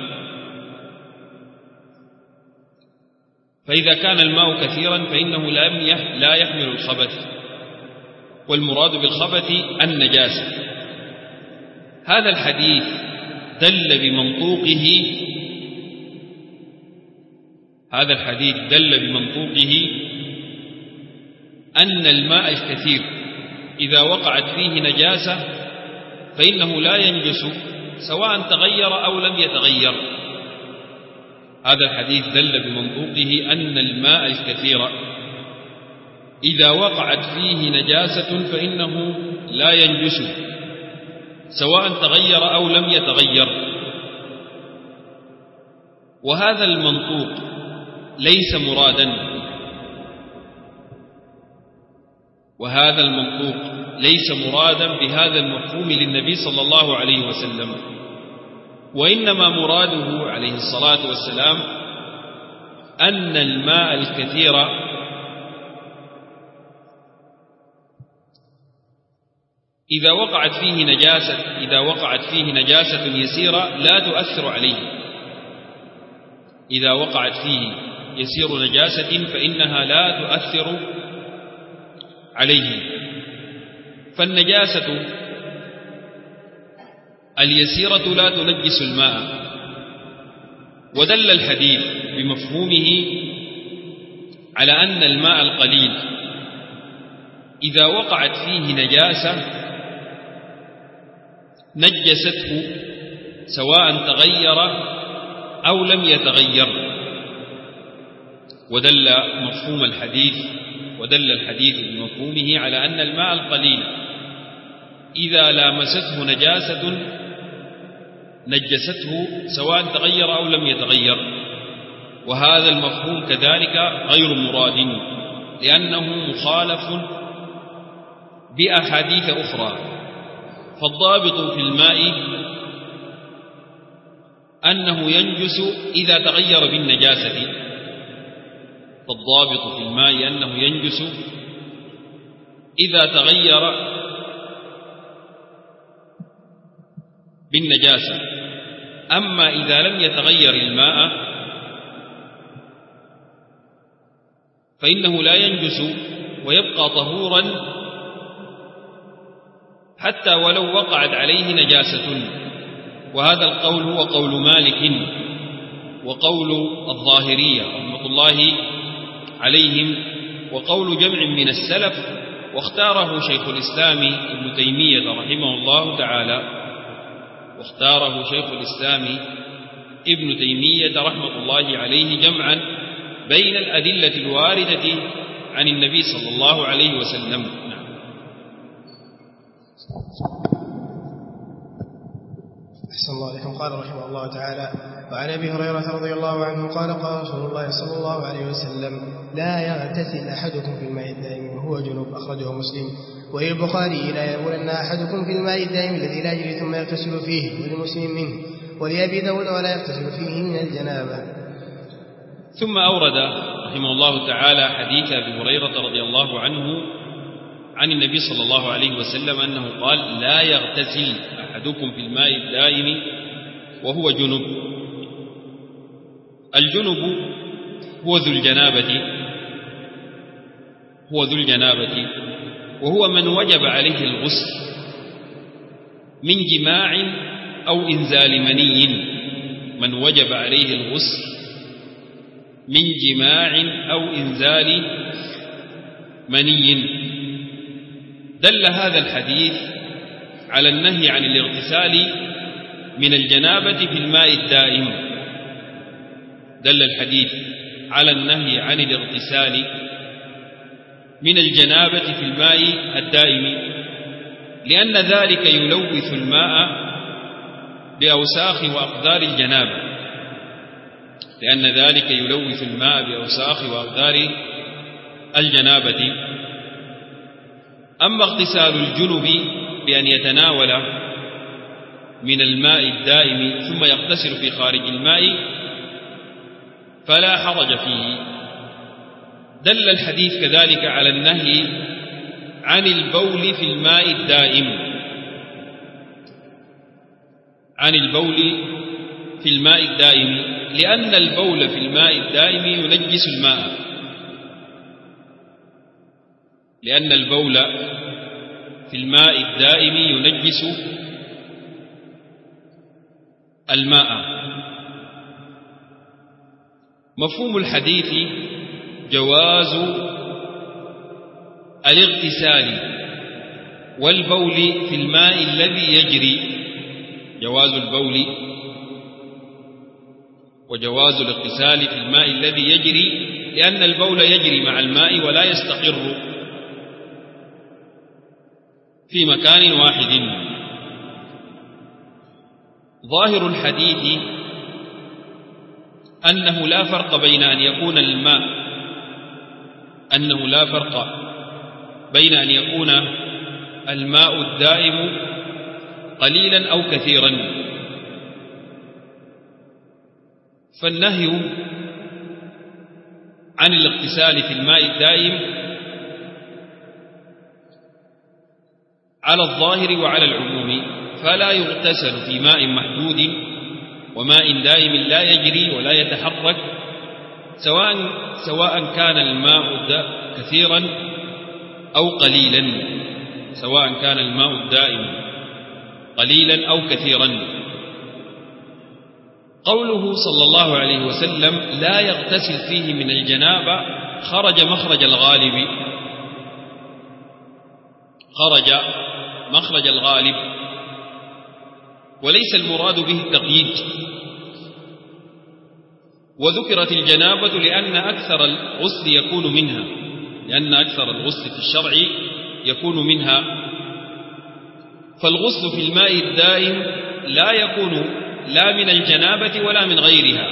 فإذا كان الماء كثيرا فإنه لا يحمل الخبث، والمراد بالخبث النجاسة. هذا الحديث دل بمنطوقه أن الماء الكثير إذا وقعت فيه نجاسة فإنه لا ينجس سواء تغير أو لم يتغير. هذا الحديث دل بمنطوقه أن الماء الكثير إذا وقعت فيه نجاسة فإنه لا ينجس سواء تغير أو لم يتغير. وهذا المنطوق ليس مرادا، وهذا المنطوق ليس مرادا بهذا المفهوم للنبي صلى الله عليه وسلم، وإنما مراده عليه الصلاة والسلام أن الماء الكثير إذا وقعت فيه نجاسة يسيرة لا تؤثر عليه. إذا وقعت فيه يسير نجاسة فإنها لا تؤثر عليه. فالنجاسة اليسيرة لا تنجس الماء. ودل الحديث بمفهومه على أن الماء القليل إذا وقعت فيه نجاسة نجسته سواء تغير أو لم يتغير. ودل الحديث بمفهومه على أن الماء القليل إذا لامسته نجاسة نجسته سواء تغير أو لم يتغير. وهذا المفهوم كذلك غير مراد، لأنه مخالف بأحاديث أخرى. فالضابط في الماء أنه ينجس إذا تغير بالنجاسة، فالضابط في الماء أنه ينجس إذا تغير بالنجاسة. أما إذا لم يتغير الماء فإنه لا ينجس ويبقى طهورا حتى ولو وقعت عليه نجاسة. وهذا القول هو قول مالك وقول الظاهرية رحمة الله عليهم وقول جمع من السلف، واختاره شيخ الإسلام ابن تيمية رحمه الله تعالى، رحمة الله عليه جمعا بين الأدلة الواردة عن النبي صلى الله عليه وسلم. أحسن الله عليكم. قال رحمه الله تعالى: وعن أبي هريرة رضي الله عنه قال: قال رسول الله صلى الله عليه وسلم: لا يغتسل أحدكم في الماء الدائم وهو جنوب. أخرجه مسلم. وللبخاري: لا يبولن أحدكم في الماء الدائم الذي لا يجري ثم يغتسل فيه. ولمسلم منه. ولأبي داود: ولا يغتسل فيه من الجنابة. ثم أورد رحمه الله تعالى حديث أبي هريرة رضي الله عنه عن النبي صلى الله عليه وسلم أنه قال: لا يغتسل أحدكم في الماء الدائم وهو جنب. الجنب هو ذو الجنابة، وهو من وجب عليه الغسل من جماع أو إنزال مني. من وجب عليه الغسل من جماع أو إنزال مني. دل هذا الحديث على النهي عن الاغتسال من الجنابة في الماء الدائم. دل الحديث على النهي عن الاغتسال من الجنابة في الماء الدائم، لأن ذلك يلوث الماء بأوساخ وأقدار الجنابة. أما اغتسال الجنب بأن يتناول من الماء الدائم ثم يغتسل في خارج الماء فلا حرج فيه. دل الحديث كذلك على النهي عن البول في الماء الدائم، لأن البول في الماء الدائم ينجس الماء. مفهوم الحديث جواز الاغتسال والبول في الماء الذي يجري، جواز البول وجواز الاغتسال في الماء الذي يجري، لأن البول يجري مع الماء ولا يستقر في مكان واحد. ظاهر الحديث أنه لا فرق بين أن يكون الماء الدائم قليلا أو كثيرا، فالنهي عن الاغتسال في الماء الدائم على الظاهر وعلى العموم، فلا يغتسل في ماء محدود وماء دائم لا يجري ولا يتحرك، سواء كان الماء كثيرا أو قليلا، سواء كان الماء الدائم قليلا أو كثيرا. قوله صلى الله عليه وسلم لا يغتسل فيه من الجنابة خرج مخرج الغالب، وليس المراد به التقييد. وذكرت الجنابة لأن أكثر الغسل في الشرع يكون منها، فالغسل في الماء الدائم لا يكون لا من الجنابة ولا من غيرها،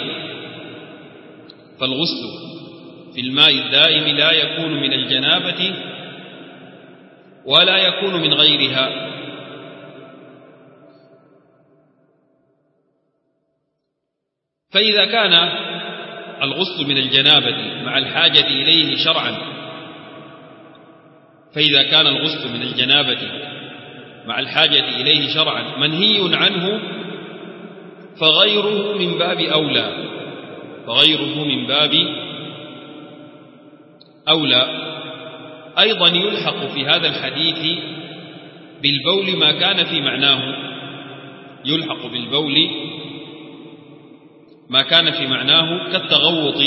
فالغسل في الماء الدائم لا يكون من الجنابة ولا يكون من غيرها. فإذا كان الغسل من الجنابة مع الحاجة إليه شرعا منهي عنه، فغيره من باب أولى. أيضا يلحق في هذا الحديث بالبول ما كان في معناه كالتغوط،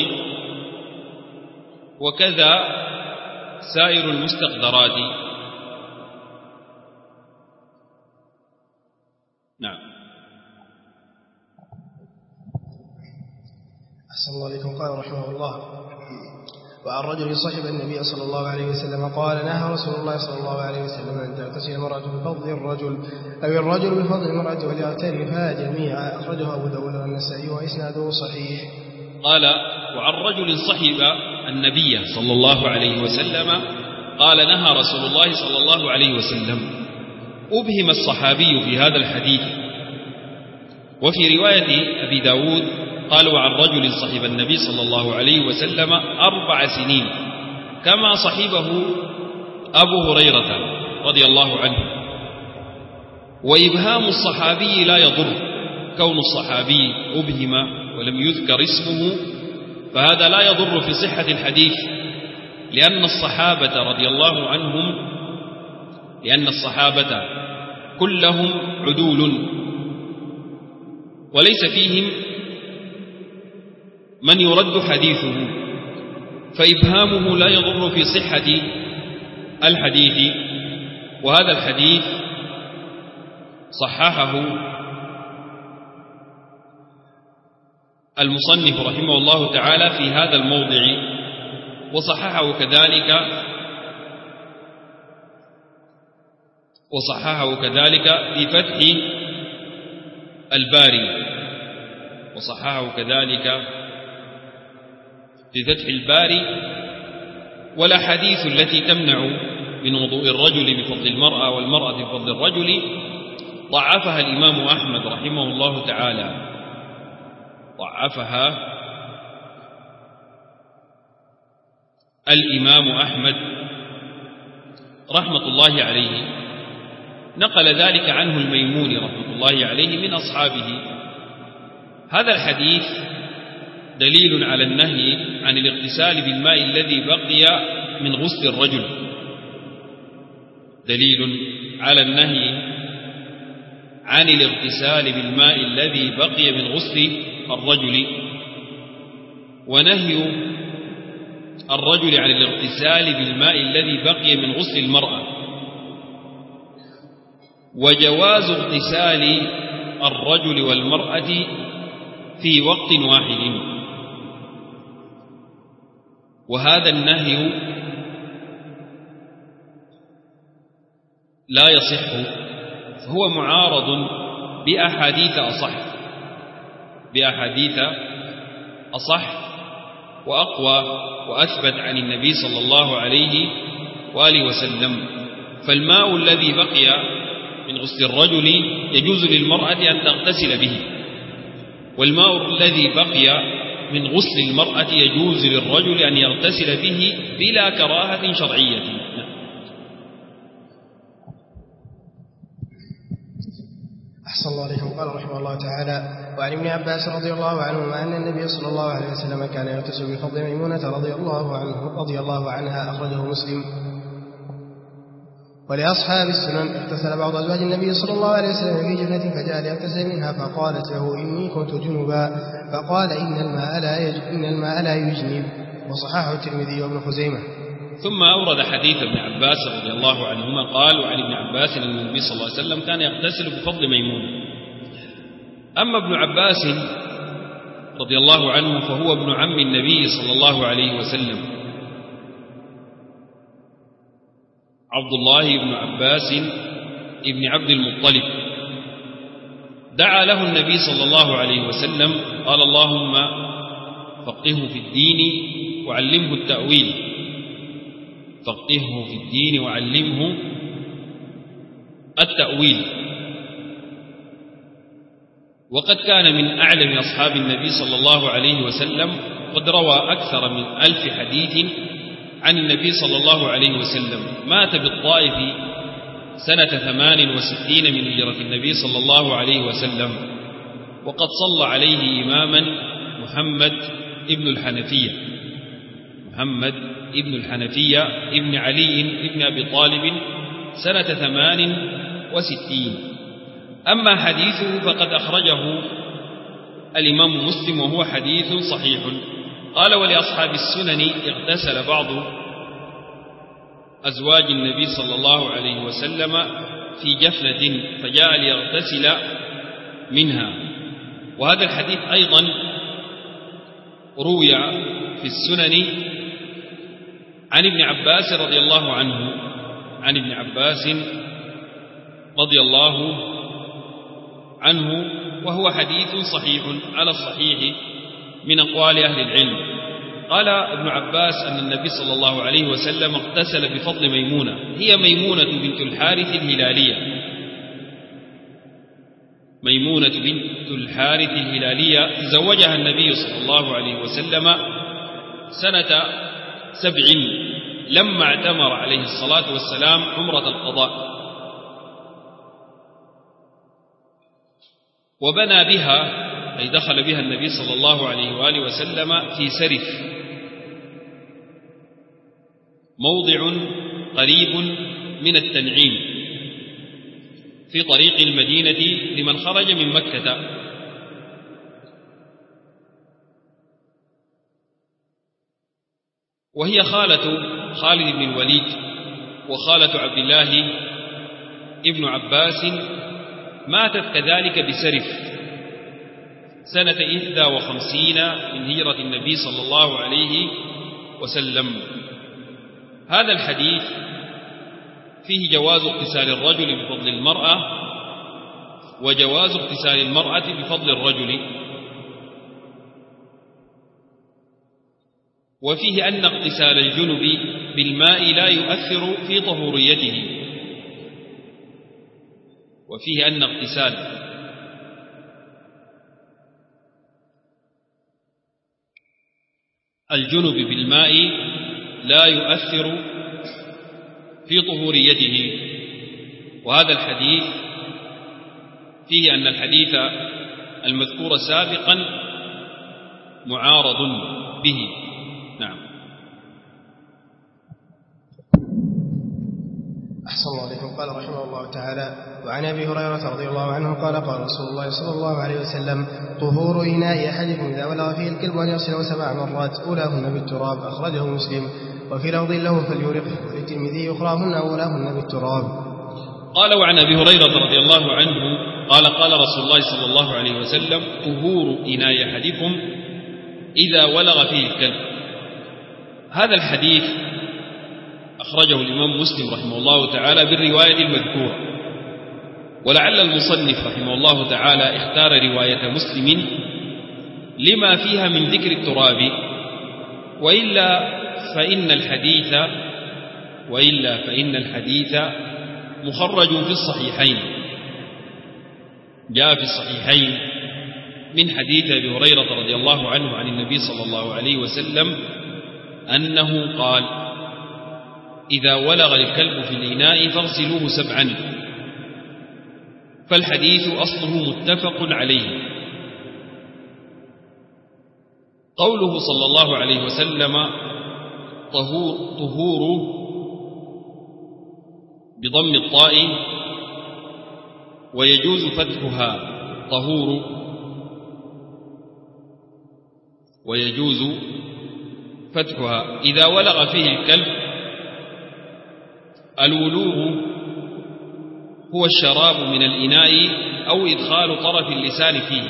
وكذا سائر المستقدرات. نعم. أحسن الله عليكم. قال رحمه الله: وعن رجل صحب النبي صلى الله عليه وسلم قال: نهى رسول الله صلى الله عليه وسلم أن تغتسل المرأة بفضل الرجل أو الرجل بفضل المرأة وليغترفا جميعا. أخرجه أبو داود والنسائي وإسناده صحيح. قال: وعن رجل صحب النبي صلى الله عليه وسلم قال: نهى رسول الله صلى الله عليه وسلم. أبهم الصحابي في هذا الحديث. وفي رواية أبي داود قال: وعن رجل صحب النبي صلى الله عليه وسلم 4 سنين، كما صحبه أبو هريرة رضي الله عنه. وإبهام الصحابي لا يضر، كون الصحابي أبهم ولم يذكر اسمه فهذا لا يضر في صحة الحديث، لأن الصحابة رضي الله عنهم كلهم عدول، وليس فيهم من يرد حديثه، فإبهامه لا يضر في صحة الحديث. وهذا الحديث صححه المصنف رحمه الله تعالى في هذا الموضع، وصححه كذلك في فتح الباري. والأحاديث التي تمنع من وضوء الرجل بفضل المرأة والمرأة بفضل الرجل ضعفها الإمام أحمد رحمه الله تعالى، رحمة الله عليه. نقل ذلك عنه الميموني رحمة الله عليه من أصحابه. هذا الحديث دليل على النهي عن الاغتسال بالماء الذي بقي من غسل الرجل، دليل على النهي عن الاغتسال بالماء الذي بقي من غسل الرجل. ونهي الرجل عن الاغتسال بالماء الذي بقي من غسل المرأة، وجواز اغتسال الرجل والمرأة في وقت واحد. وهذا النهي لا يصح، فهو معارض بأحاديث أصح وأقوى وأثبت عن النبي صلى الله عليه وآله وسلم. فالماء الذي بقي من غسل الرجل يجوز للمرأة أن تغتسل به، والماء الذي بقي من غسل المرأة يجوز للرجل أن يغتسل به بلا كراهة شرعية. أحسن الله عليكم. قال رحمه الله تعالى: وعن ابن عباس رضي الله عنهما أن النبي صلى الله عليه وسلم كان يغتسل بفضل ميمونة رضي الله عنها، أخرجه مسلم. ولأصحاب السنن: اغتسل بعض أزواج النبي صلى الله عليه وسلم في جنة فجاء ليغتسل منها، فقالت له: إني كنت جنبا، فقال: إن الماء لا يجنب. وصححه الترمذي وابن خزيمة. ثم أورد حديث ابن عباس رضي الله عنهما قال: وعن ابن عباس أن النبي صلى الله عليه وسلم كان يغتسل بفضل ميمونة. أما ابن عباس رضي الله عنه فهو ابن عم النبي صلى الله عليه وسلم، عبد الله بن عباس ابن عبد المطلب. دعا له النبي صلى الله عليه وسلم، قال: اللهم فقهه في الدين وعلمه التأويل، فقهه في الدين وعلمه التأويل. وقد كان من أعلم أصحاب النبي صلى الله عليه وسلم، قد روى أكثر من 1000 حديث عن النبي صلى الله عليه وسلم. مات بالطائف سنة 68 من هجرة النبي صلى الله عليه وسلم، وقد صلى عليه إماما محمد ابن الحنفية ابن علي ابن أبي طالب سنة 68. أما حديثه فقد أخرجه الإمام مسلم وهو حديث صحيح. قال: ولأصحاب السنن: اغتسل بعض أزواج النبي صلى الله عليه وسلم في جفنة فجاء ليغتسل منها. وهذا الحديث أيضا روي في السنن عن ابن عباس رضي الله عنه، وهو حديث صحيح على الصحيح من أقوال أهل العلم. قال ابن عباس أن النبي صلى الله عليه وسلم اغتسل بفضل ميمونة، هي ميمونة بنت الحارث الهلالية، تزوجها النبي صلى الله عليه وسلم سنة 7 لما اعتمر عليه الصلاة والسلام عمرة القضاء، وبنى بها، أي دخل بها النبي صلى الله عليه وآله وسلم في سرف، موضع قريب من التنعيم في طريق المدينة لمن خرج من مكة. وهي خالة خالد بن الوليد وخالة عبد الله ابن عباس، ماتت كذلك بسرف سنة 51 من هجرة النبي صلى الله عليه وسلم. هذا الحديث فيه جواز اغتسال الرجل بفضل المرأة، وجواز اغتسال المرأة بفضل الرجل، وفيه أن اغتسال الجنب بالماء لا يؤثر في طهوريته، وفيه أن اغتسال الجنب بالماء لا يؤثر في طهوريته. وهذا الحديث فيه أن الحديث المذكور سابقا معارض به. نعم. أحسن الله عليكم. قال رحمه الله تعالى: وعن أبي هريرة رضي الله عنه قال: قال رسول الله صلى الله عليه وسلم: طهور إناء أحدكم إذا ولغ فيه الكلب أن يغسله 7 مرات أولاهن بالتراب. أخرجه مسلم. وفي لفظ له فليرقه. وللترمذي أخراهن أولاهن بالتراب. قال: وعن أبي هريرة رضي الله عنه قال: قال رسول الله صلى الله عليه وسلم: طهور إناء أحدكم إذا ولغ فيه الكلب. هذا الحديث أخرجه الإمام مسلم رحمه الله تعالى بالرواية المذكورة، ولعل المصنف رحمه الله تعالى اختار رواية مسلم لما فيها من ذكر التراب، وإلا فإن الحديث مخرج في الصحيحين. جاء في الصحيحين من حديث أبي هريرة رضي الله عنه عن النبي صلى الله عليه وسلم أنه قال: إذا ولغ الكلب في الإناء فاغسلوه 7. فالحديث أصله متفق عليه. قوله صلى الله عليه وسلم طهور بضم الطاء ويجوز فتحها طهور، ويجوز فتحها. إذا ولغ فيه الكلب، الولوغ هو الشراب من الإناء أو إدخال طرف اللسان فيه.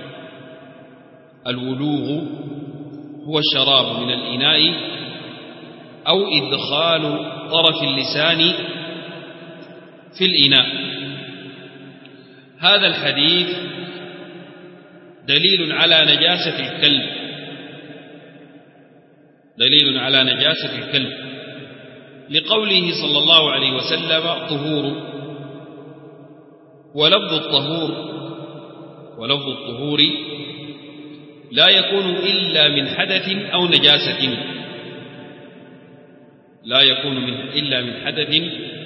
الولوغ هو الشراب من الإناء أو إدخال طرف اللسان في الإناء. هذا الحديث دليل على نجاسة الكلب، دليل على نجاسة الكلب، لقوله صلى الله عليه وسلم طهور. ولفظ الطهور لا يكون إلا من حدث أو نجاسة، لا يكون إلا من حدث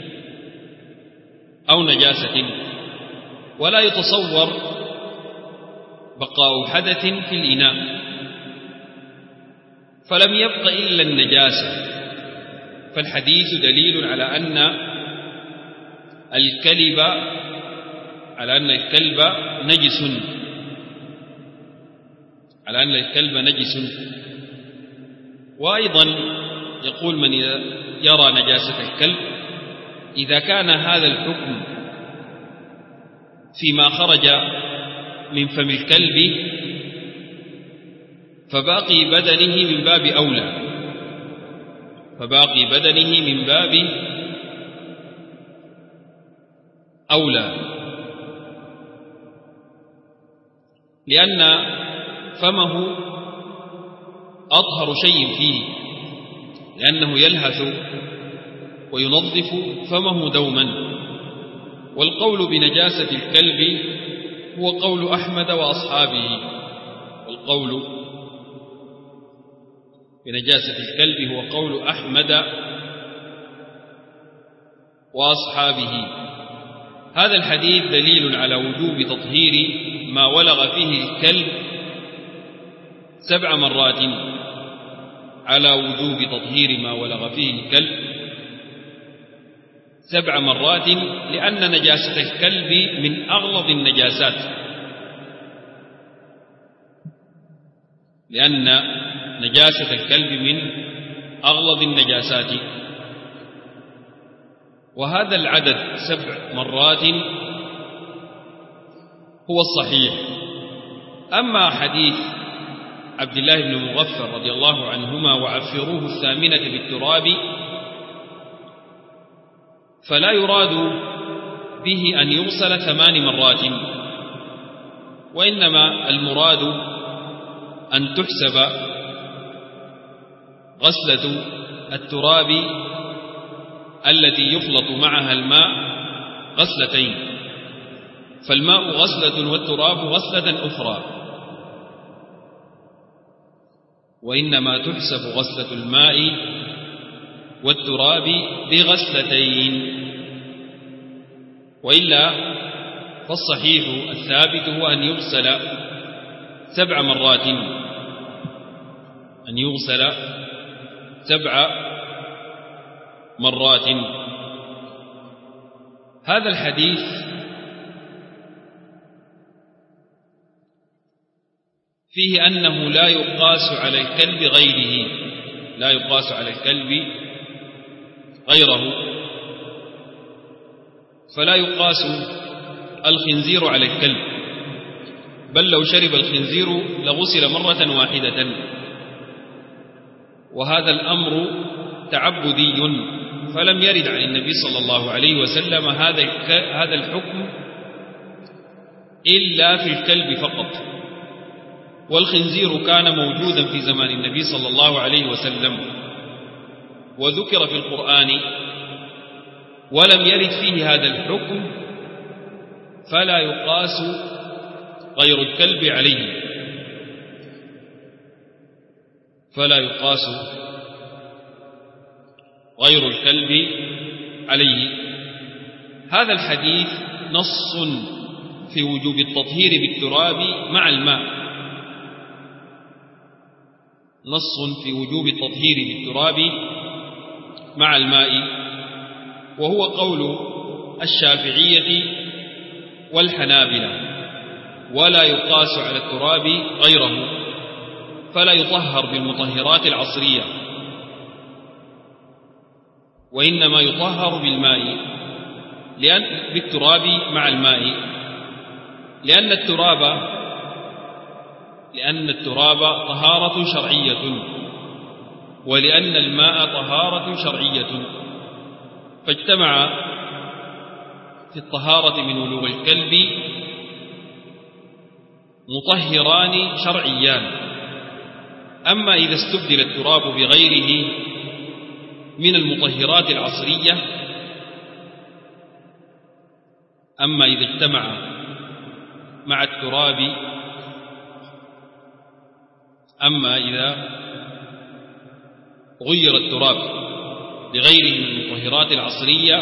أو نجاسة، ولا يتصور بقاء حدث في الإناء، فلم يبق إلا النجاسة. فالحديث دليل على أن الكلب نجس، على أن الكلب نجس. وأيضا يقول من يرى نجاسة الكلب: إذا كان هذا الحكم فيما خرج من فم الكلب فباقي بدنه من باب أولى، فباقي بدنه من باب أولى، لأن فمه أطهر شيء فيه، لأنه يلهث وينظف فمه دوما. والقول بنجاسة الكلب هو قول أحمد وأصحابه، والقول بنجاسة الكلب هو قول أحمد وأصحابه. هذا الحديث دليل على وجوب تطهير ما ولغ فيه الكلب 7 مرات، على وجوب تطهير ما ولغ فيه الكلب 7 مرات، لأن نجاسة الكلب من أغلظ النجاسات، لأن نجاسة الكلب من أغلظ النجاسات. وهذا العدد 7 مرات هو الصحيح. أما حديث عبد الله بن مغفر رضي الله عنهما: وعفروه 8 بالتراب، فلا يراد به أن يغسل 8 مرات، وإنما المراد أن تحسب غسلة التراب التي يخلط معها الماء غسلتين، فالماء غسلة والتراب غسلة أخرى، وإنما تحسب غسلة الماء والتراب بغسلتين. وإلا فالصحيح الثابت هو أن يغسل 7 مرات، أن يغسل 7 مرات. هذا الحديث فيه أنه لا يقاس على الكلب غيره، لا يقاس على الكلب غيره، فلا يقاس الخنزير على الكلب، بل لو شرب الخنزير لغسل مرة واحدة، وهذا الأمر تعبدي، فلم يرد عن النبي صلى الله عليه وسلم هذا الحكم إلا في الكلب فقط، والخنزير كان موجودا في زمان النبي صلى الله عليه وسلم وذكر في القرآن ولم يرد فيه هذا الحكم، فلا يقاس غير الكلب عليه، فلا يقاس غير الكلب عليه. هذا الحديث نص في وجوب التطهير بالتراب مع الماء، نص في وجوب التطهير بالتراب مع الماء، وهو قول الشافعية والحنابلة، ولا يقاس على التراب غيره، فلا يطهر بالمطهرات العصرية، وإنما يطهر بالماء بالتراب مع الماء، لأن التراب طهارة شرعية، ولأن الماء طهارة شرعية، فاجتمع في الطهارة من ولوغ الكلب مطهران شرعيان. أما إذا استبدل التراب بغيره من المطهرات العصرية، أما إذا اجتمع مع التراب، أما إذا غير التراب بغيره من المطهرات العصرية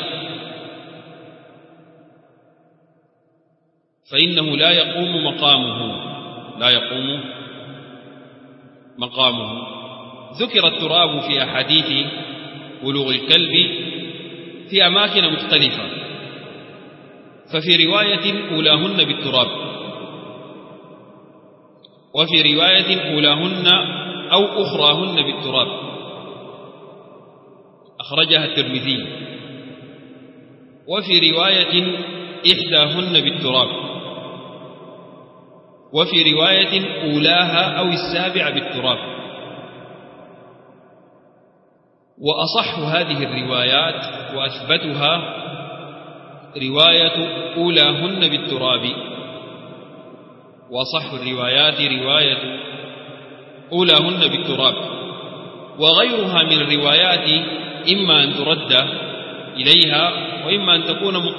فإنه لا يقوم مقامه. ذكر التراب في أحاديث ولوغ الكلب في أماكن مختلفة، ففي رواية أولاهن بالتراب، وفي رواية أولاهن أو أخراهن بالتراب، أخرجها الترمذي، وفي رواية إحداهن بالتراب، وفي رواية أولاها أو السابع بالتراب. وأصح هذه الروايات وأثبتها رواية أولاهن بالتراب، وأصح الروايات رواية أولاهن بالتراب، وغيرها من الروايات إما أن ترد إليها وإما أن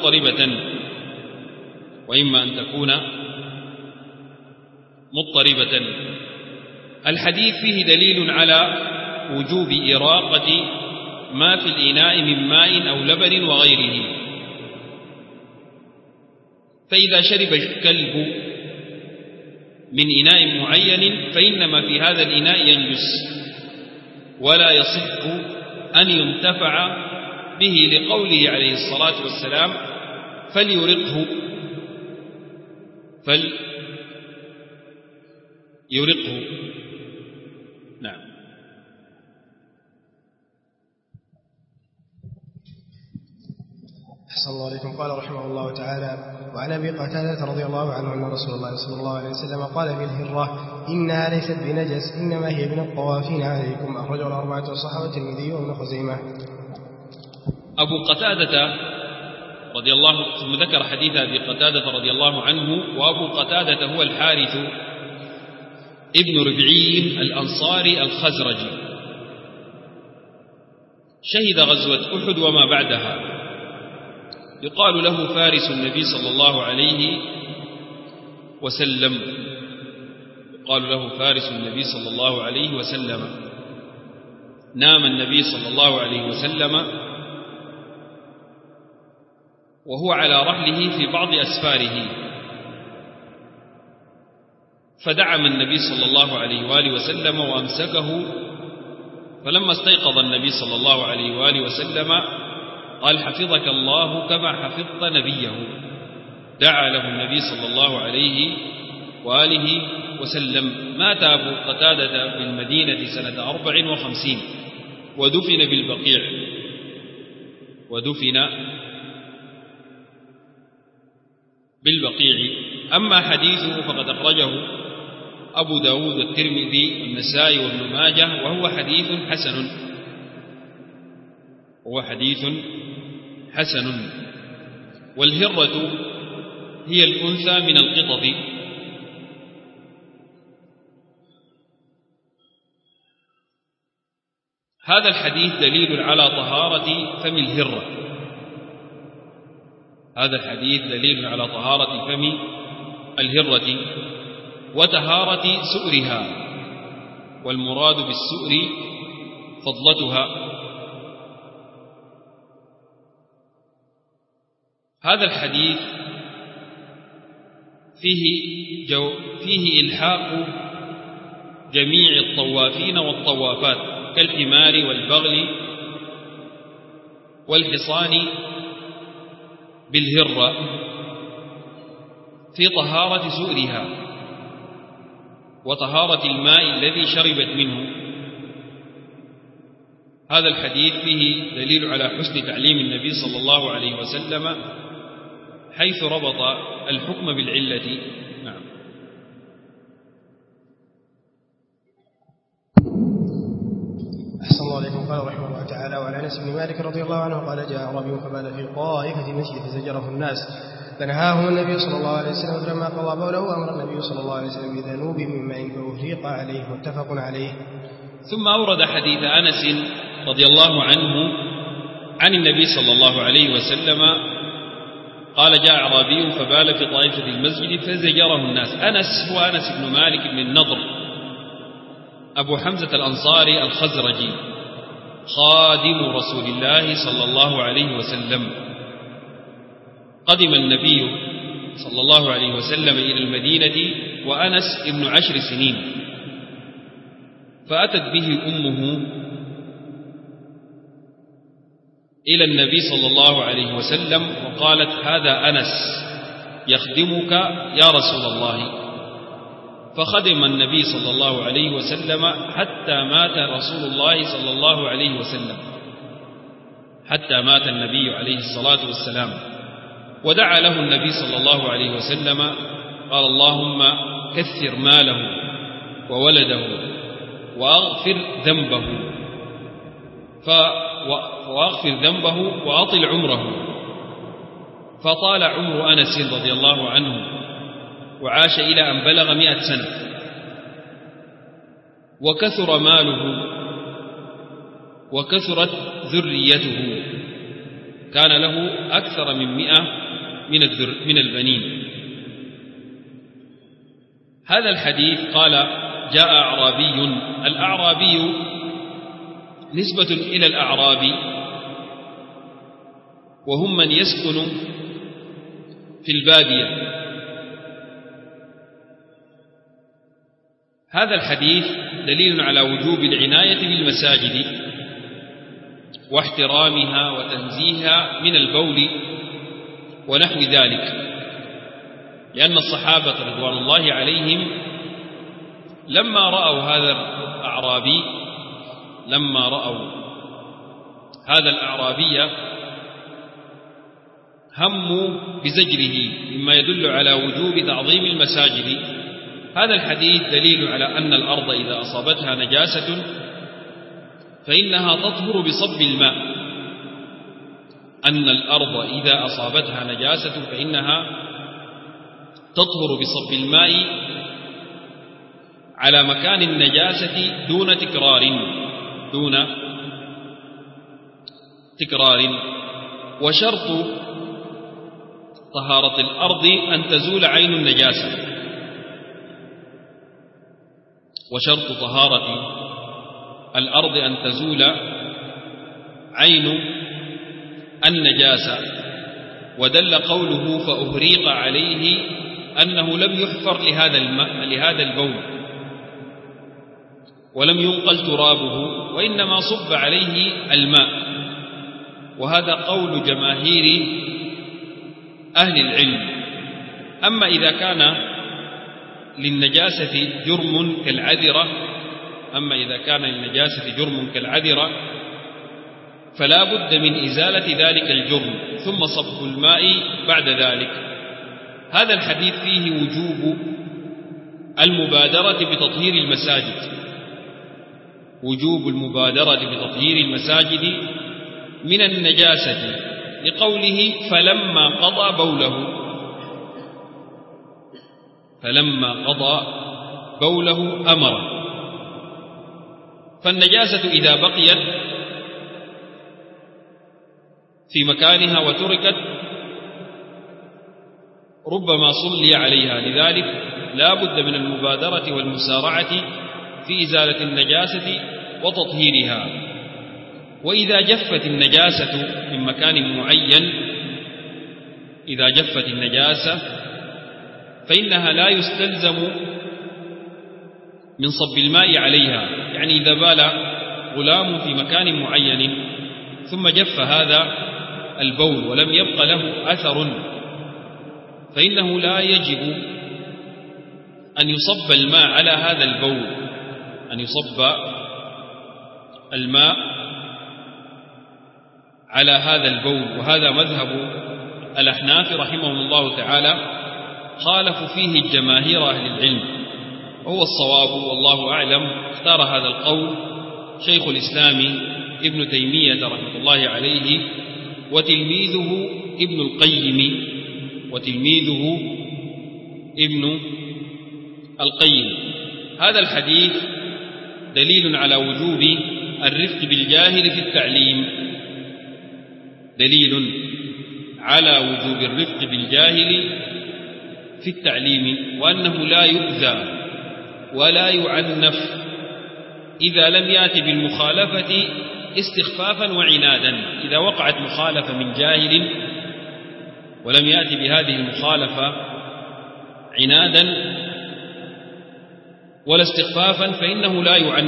تكون مضطربة. الحديث فيه دليل على وجوب إراقة ما في الإناء من ماء أو لبن وغيره، فإذا شرب الكلب من إناء معين فإنما في هذا الإناء ينجس، ولا يصح أن ينتفع به، لقوله عليه الصلاة والسلام فليرقه. نعم. أحسن الله عليكم. قال رحمه الله تعالى: وعن أبي قتادة رضي الله عنه أن رسول الله صلى الله عليه وسلم قال في الهرة: إنها ليست بنجس، إنما هي من الطوافين عليكم. أخرجه الأربعة والصحابة الترمذي وابن خزيمة. أبو قتادة رضي الله، ثم ذكر حديث أبي قتادة رضي الله عنه. وأبو قتادة هو الحارث ابن ربعين الأنصاري الخزرجي، شهد غزوة أحد وما بعدها، يقال له فارس النبي صلى الله عليه وسلم، نام النبي صلى الله عليه وسلم وهو على رحله في بعض أسفاره، فدعم النبي صلى الله عليه وآله وسلم وأمسكه، فلما استيقظ النبي صلى الله عليه وآله وسلم قال حفظك الله كما حفظت نبيه. دعا له النبي صلى الله عليه وآله وسلم. مات أبو قتادة بالمدينة سنة 54 ودفن بالبقيع. أما حديثه فقد أخرجه أبو داود والترمذي والنسائي وابن ماجه وهو حديث حسن. والهرة هي الأنثى من القطط. هذا الحديث دليل على طهارة فم الهرة. وطهارة سؤرها، والمراد بالسؤر فضلتها. هذا الحديث فيه إلحاق جميع الطوافين والطوافات كالحمار والبغل والحصان بالهرة في طهارة سؤرها وطهارة الماء الذي شربت منه. هذا الحديث فيه دليل على حسن تعليم النبي صلى الله عليه وسلم حيث ربط الحكم بالعلة. نعم. أحسن الله عليكم. قال رحمه الله تعالى: وعن أنس بن مالك رضي الله عنه قال: جاء أعرابي فبال في طائفة المسجد فزجره الناس فنهاهم النبي صلى الله عليه وسلم، فلما قضى بوله أمر النبي صلى الله عليه وسلم بذنوب من ماء فأهريق عليه، متفق عليه. ثم أورد حديث أنس رضي الله عنه عن النبي صلى الله عليه وسلم قال: جاء أعرابي فبال في طائفة المسجد فزجره الناس. أنس هو أنس بن مالك بن النضر أبو حمزة الأنصاري الخزرجي، خادم رسول الله صلى الله عليه وسلم. قدم النبي صلى الله عليه وسلم إلى المدينة وأنس ابن 10 سنين، فأتت به أمه إلى النبي صلى الله عليه وسلم وقالت: هذا أنس يخدمك يا رسول الله. فخدم النبي صلى الله عليه وسلم حتى مات رسول الله صلى الله عليه وسلم، حتى مات النبي عليه الصلاة والسلام. ودعا له النبي صلى الله عليه وسلم قال: اللهم كثر ماله وولده وأغفر ذنبه وأطل عمره. فطال عمر أنس رضي الله عنه وعاش إلى أن بلغ 100 سنة، وكثر ماله وكثرت ذريته، كان له أكثر من 100 من البنين. هذا الحديث قال: جاء أعرابي. الأعرابي نسبة إلى الأعراب، وهم من يسكن في البادية. هذا الحديث دليل على وجوب العناية بالمساجد واحترامها وتنزيهها من البول ونحو ذلك، لأن الصحابة رضوان الله عليهم لما رأوا هذا الأعرابي هموا بزجره، مما يدل على وجوب تعظيم المساجد. هذا الحديث دليل على أن الأرض إذا أصابتها نجاسة فإنها تطهر بصب الماء. أن الأرض إذا أصابتها نجاسة فإنها تطهر بصب الماء على مكان النجاسة دون تكرار. وشرط طهارة الأرض أن تزول عين النجاسة، وشرط طهارة الأرض أن تزول عين النجاسة. ودل قوله فأهريق عليه أنه لم يحفر لهذا البول ولم ينقل ترابه، وإنما صب عليه الماء وهذا قول جماهير أهل العلم. أما إذا كان للنجاسة جرم كالعذرة فلا بد من إزالة ذلك الجرم ثم صب الماء بعد ذلك. هذا الحديث فيه وجوب المبادرة بتطهير المساجد من النجاسة لقوله فلما قضى بوله أمر. فالنجاسة إذا بقيت في مكانها وتركت ربما صلي عليها، لذلك لا بد من المبادرة والمسارعة في إزالة النجاسة وتطهيرها. وإذا جفت النجاسة من مكان معين، إذا جفت النجاسة فإنها لا يستلزم من صب الماء عليها. يعني إذا بال غلام في مكان معين ثم جف هذا البول ولم يبق له أثر فإنه لا يجب أن يصب الماء على هذا البول، أن يصب الماء على هذا البول. وهذا مذهب الأحناف رحمهم الله تعالى، خالفوا فيه الجماهير أهل العلم، وهو الصواب والله أعلم. اختار هذا القول شيخ الإسلام ابن تيمية رحمة الله عليه وتلميذه ابن القيم. هذا الحديث دليل على وجوب الرفق بالجاهل في التعليم، وأنه لا يؤذى ولا يعنف إذا لم يأت بالمخالفة استخفافا وعنادا. إذا وقعت مخالفة من جاهل ولم يأتي بهذه المخالفة عنادا ولا استخفافا فإنه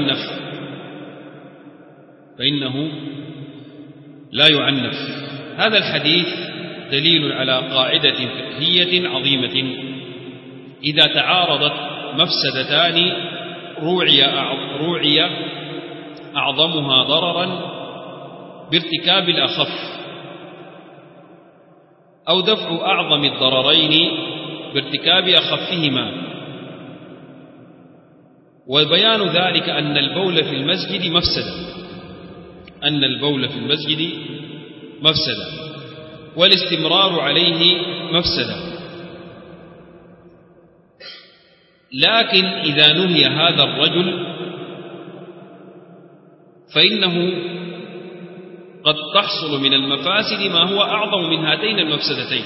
لا يعنف. هذا الحديث دليل على قاعدة فقهية عظيمة: إذا تعارضت مفسدتان روعي أعظمها ضررا بارتكاب الأخف، أو دفع أعظم الضررين بارتكاب أخفهما. وبيان ذلك أن البول في المسجد مفسدة، والاستمرار عليه مفسدة. لكن إذا نهي هذا الرجل فإنه قد تحصل من المفاسد ما هو أعظم من هاتين المفسدتين.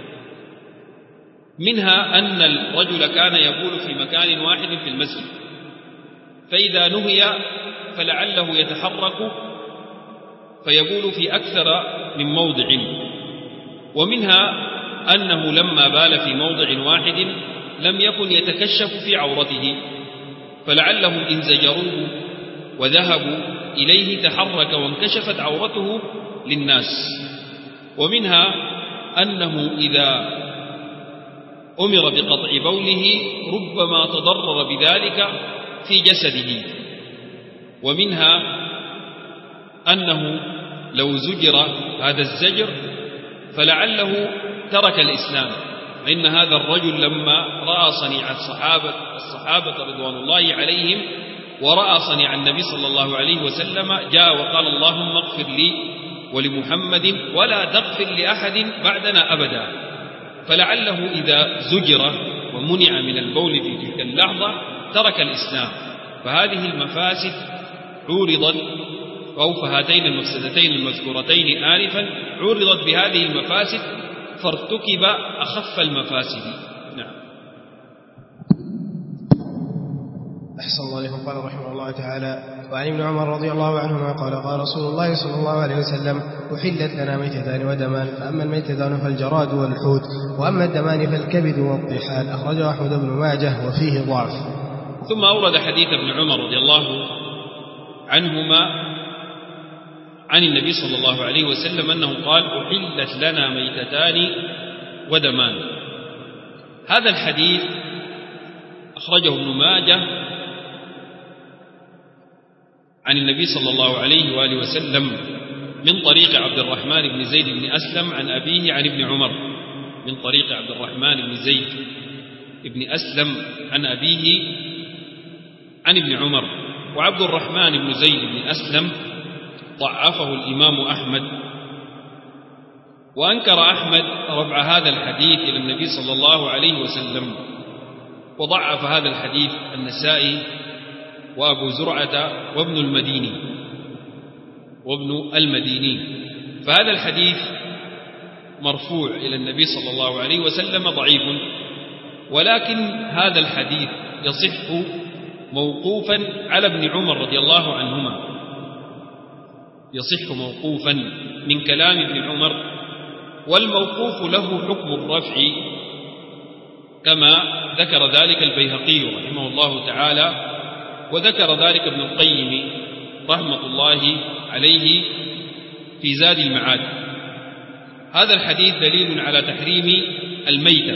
منها أن الرجل كان يبول في مكان واحد في المسجد، فإذا نهي فلعله يتحرك فيبول في أكثر من موضع. ومنها أنه لما بال في موضع واحد لم يكن يتكشف في عورته، فلعلهم إن زجروه وذهبوا إليه تحرك وانكشفت عورته للناس. ومنها أنه إذا أمر بقطع بوله ربما تضرر بذلك في جسده. ومنها أنه لو زجر هذا الزجر فلعله ترك الإسلام، فإن هذا الرجل لما رأى صنيع الصحابة رضوان الله عليهم ورأى صنيع النبي صلى الله عليه وسلم جاء وقال: اللهم اغفر لي ولمحمد ولا تغفر لأحد بعدنا أبدا. فلعله إذا زجر ومنع من البول في تلك اللحظة ترك الإسلام. فهذه المفاسد عورضت، أو فهاتين المفسدتين المذكورتين آنفا عورضت بهذه المفاسد فارتكب أخف المفاسد. نعم. أحسن الله عليكم. قال رحمه الله تعالى: وعن ابن عمر رضي الله عنهما قال: قال رسول الله صلى الله عليه وسلم: أحلت لنا ميتتان ودمان، فأما الميتتان فالجراد والحوت، وأما الدمان فالكبد والطحال. أخرجه أحمد بن ماجه وفيه ضعف. ثم أورد حديث ابن عمر رضي الله عنهما عن النبي صلى الله عليه وسلم أنه قال: أحلت لنا ميتتان ودمان. هذا الحديث أخرجه ابن ماجه عن النبي صلى الله عليه وآله وسلم من طريق عبد الرحمن بن زيد بن أسلم عن أبيه عن ابن عمر، من طريق عبد الرحمن بن زيد بن أسلم عن أبيه عن ابن عمر. وعبد الرحمن بن زيد بن أسلم ضعفه الإمام أحمد، وأنكر أحمد رفع هذا الحديث إلى النبي صلى الله عليه وسلم، وضعف هذا الحديث النسائي وأبو زرعة وابن المديني. فهذا الحديث مرفوع إلى النبي صلى الله عليه وسلم ضعيف، ولكن هذا الحديث يصح موقوفا على ابن عمر رضي الله عنهما، يصح موقوفا من كلام ابن عمر، والموقوف له حكم الرفع كما ذكر ذلك البيهقي رحمه الله تعالى، وذكر ذلك ابن القيم رحمة الله عليه في زاد المعاد. هذا الحديث دليل على تحريم الميتة،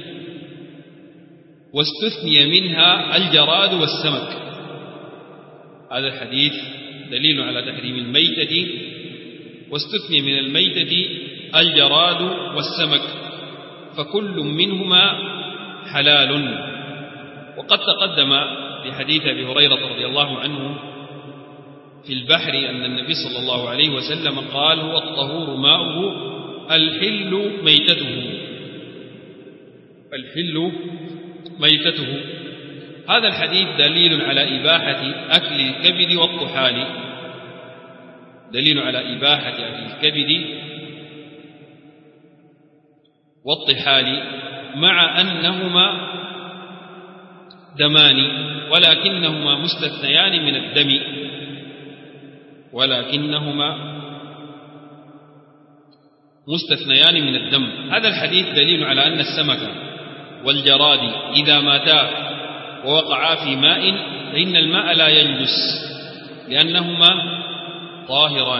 واستثني منها الجراد والسمك. هذا الحديث دليل على تحريم الميتة، واستثني من الميتة الجراد والسمك، فكل منهما حلال. وقد تقدم في حديث أبي هريرة رضي الله عنه في البحر أن النبي صلى الله عليه وسلم قال: هو الطهور ماؤه الحل ميتته. هذا الحديث دليل على إباحة أكل الكبد والطحال، دليل على إباحة أكل الكبد والطحال، مع أنهما دمان ولكنهما مستثنيان من الدم. هذا الحديث دليل على أن السمك والجراد إذا ماتا ووقعا في ماء فإن الماء لا ينجس لأنهما طاهران.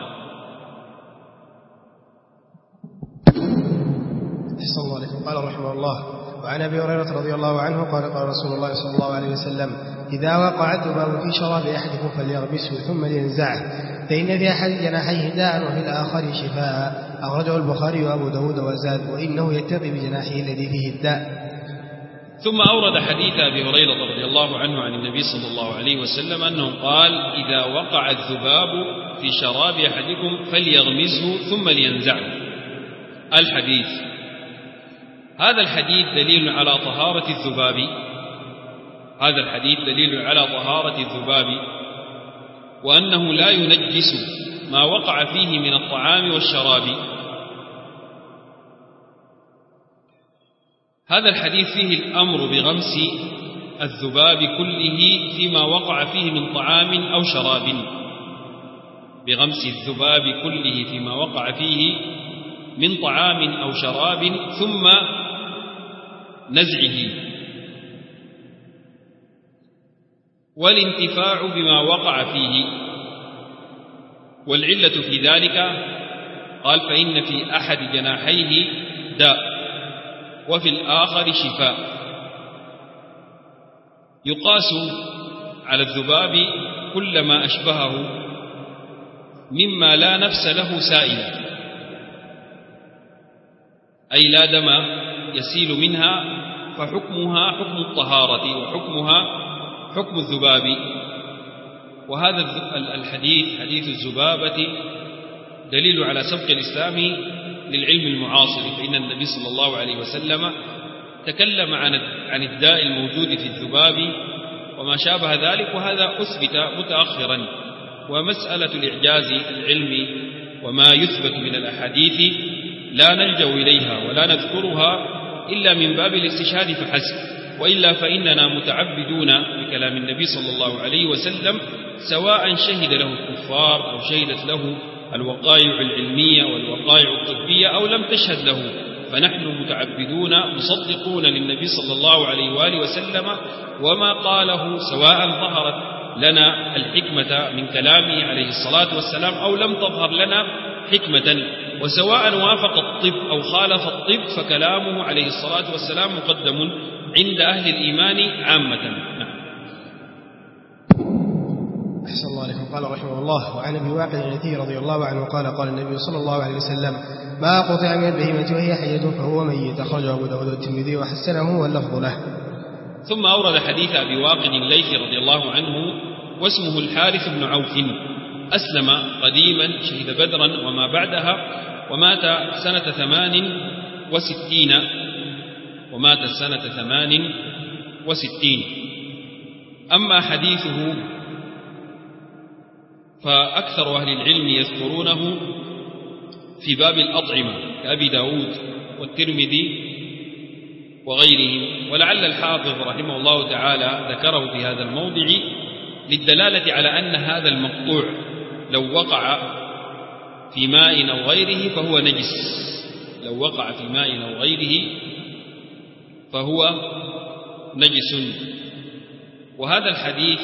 أحسن الله عليكم. قال رحمه الله: وعن أبي هريرة رضي الله عنه قال: قال رسول الله صلى الله عليه وسلم: إذا وقع الذباب في شراب أحدكم فليغمسه ثم لينزعه، فإن في أحد جناحيه داء وفي الآخر شفاء. أخرجه البخاري وأبو داود وزاد: وإنه يتقي بجناحه الذي فيه الداء. ثم أورد حديث أبي هريرة رضي الله عنه عن النبي صلى الله عليه وسلم أنه قال: إذا وقع الذباب في شراب أحدكم فليغمسه ثم لينزعه. الحديث هذا الحديث دليل على طهارة الذباب، هذا الحديث دليل على طهارة الذباب، وأنه لا ينجس ما وقع فيه من الطعام والشراب. هذا الحديث فيه الأمر بغمس الذباب كله فيما وقع فيه من طعام أو شراب، بغمس الذباب كله فيما وقع فيه من طعام أو شراب ثم نزعه، والانتفاع بما وقع فيه. والعلة في ذلك قال: فإن في أحد جناحيه داء وفي الآخر شفاء. يقاس على الذباب كل ما أشبهه مما لا نفس له سائلا، أي لا دم يسيل منها، فحكمها حكم الطهارة وحكمها حكم الذباب. وهذا الحديث حديث الذبابة دليل على سبق الإسلام للعلم المعاصر، فإن النبي صلى الله عليه وسلم تكلم عن الداء الموجود في الذباب وما شابه ذلك، وهذا أثبت متأخرا. ومسألة الإعجاز العلمي وما يثبت من الأحاديث لا نلجأ إليها ولا نذكرها إلا من باب الاستشهاد فحسب، وإلا فإننا متعبدون بكلام النبي صلى الله عليه وسلم، سواء شهد له الكفار أو شهدت له الوقائع العلمية والوقائع الطبية أو لم تشهد له، فنحن متعبدون مصدقون للنبي صلى الله عليه وآله وسلم وما قاله، سواء ظهرت لنا الحكمة من كلامه عليه الصلاة والسلام أو لم تظهر لنا حكمة، وسواء وافق الطب أو خالف الطب فكلامه عليه الصلاة والسلام مقدم عند أهل الإيمان عامة. نعم. أحسن الله عليكم. قال رحمه الله: وعن أبي واقد النثي رضي الله عنه قال: قال النبي صلى الله عليه وسلم: ما قطع من البهيمة وهي حية فهو ميت. أخرجه أبو داود والترمذي وحسنه واللفظ له. ثم أورد حديث أبي واقد الليثي رضي الله عنه واسمه الحارث بن عوف، أسلم قديما، شهد بدرا وما بعدها، ومات سنة 68. أما حديثه فأكثر أهل العلم يذكرونه في باب الأطعمة كأبي داود والترمذي وغيرهم، ولعل الحافظ رحمه الله تعالى ذكره في هذا الموضع للدلالة على أن هذا المقطوع لو وقع في ماء أو غيره فهو نجس، لو وقع في ماء أو غيره فهو نجس. وهذا الحديث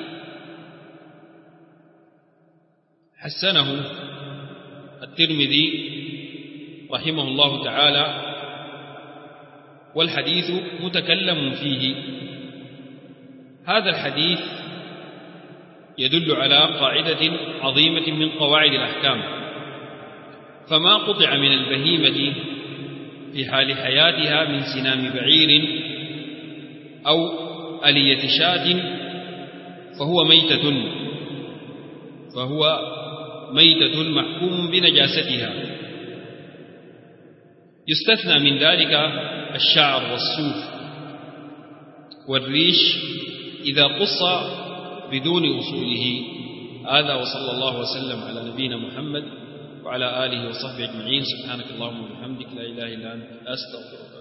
حسنه الترمذي رحمه الله تعالى، والحديث متكلم فيه. هذا الحديث يدل على قاعدة عظيمة من قواعد الأحكام: فما قطع من البهيمة في حال حياتها من سنام بعير أو ألية شاة فهو ميتة محكوم بنجاستها. يستثنى من ذلك الشعر والصوف والريش إذا قص بدون أصوله. هذا، وصلى الله وسلم على نبينا محمد وعلى آله وصحبه أجمعين. سبحانك اللهم وبحمدك، لا إله إلا أنت، أستغفرك.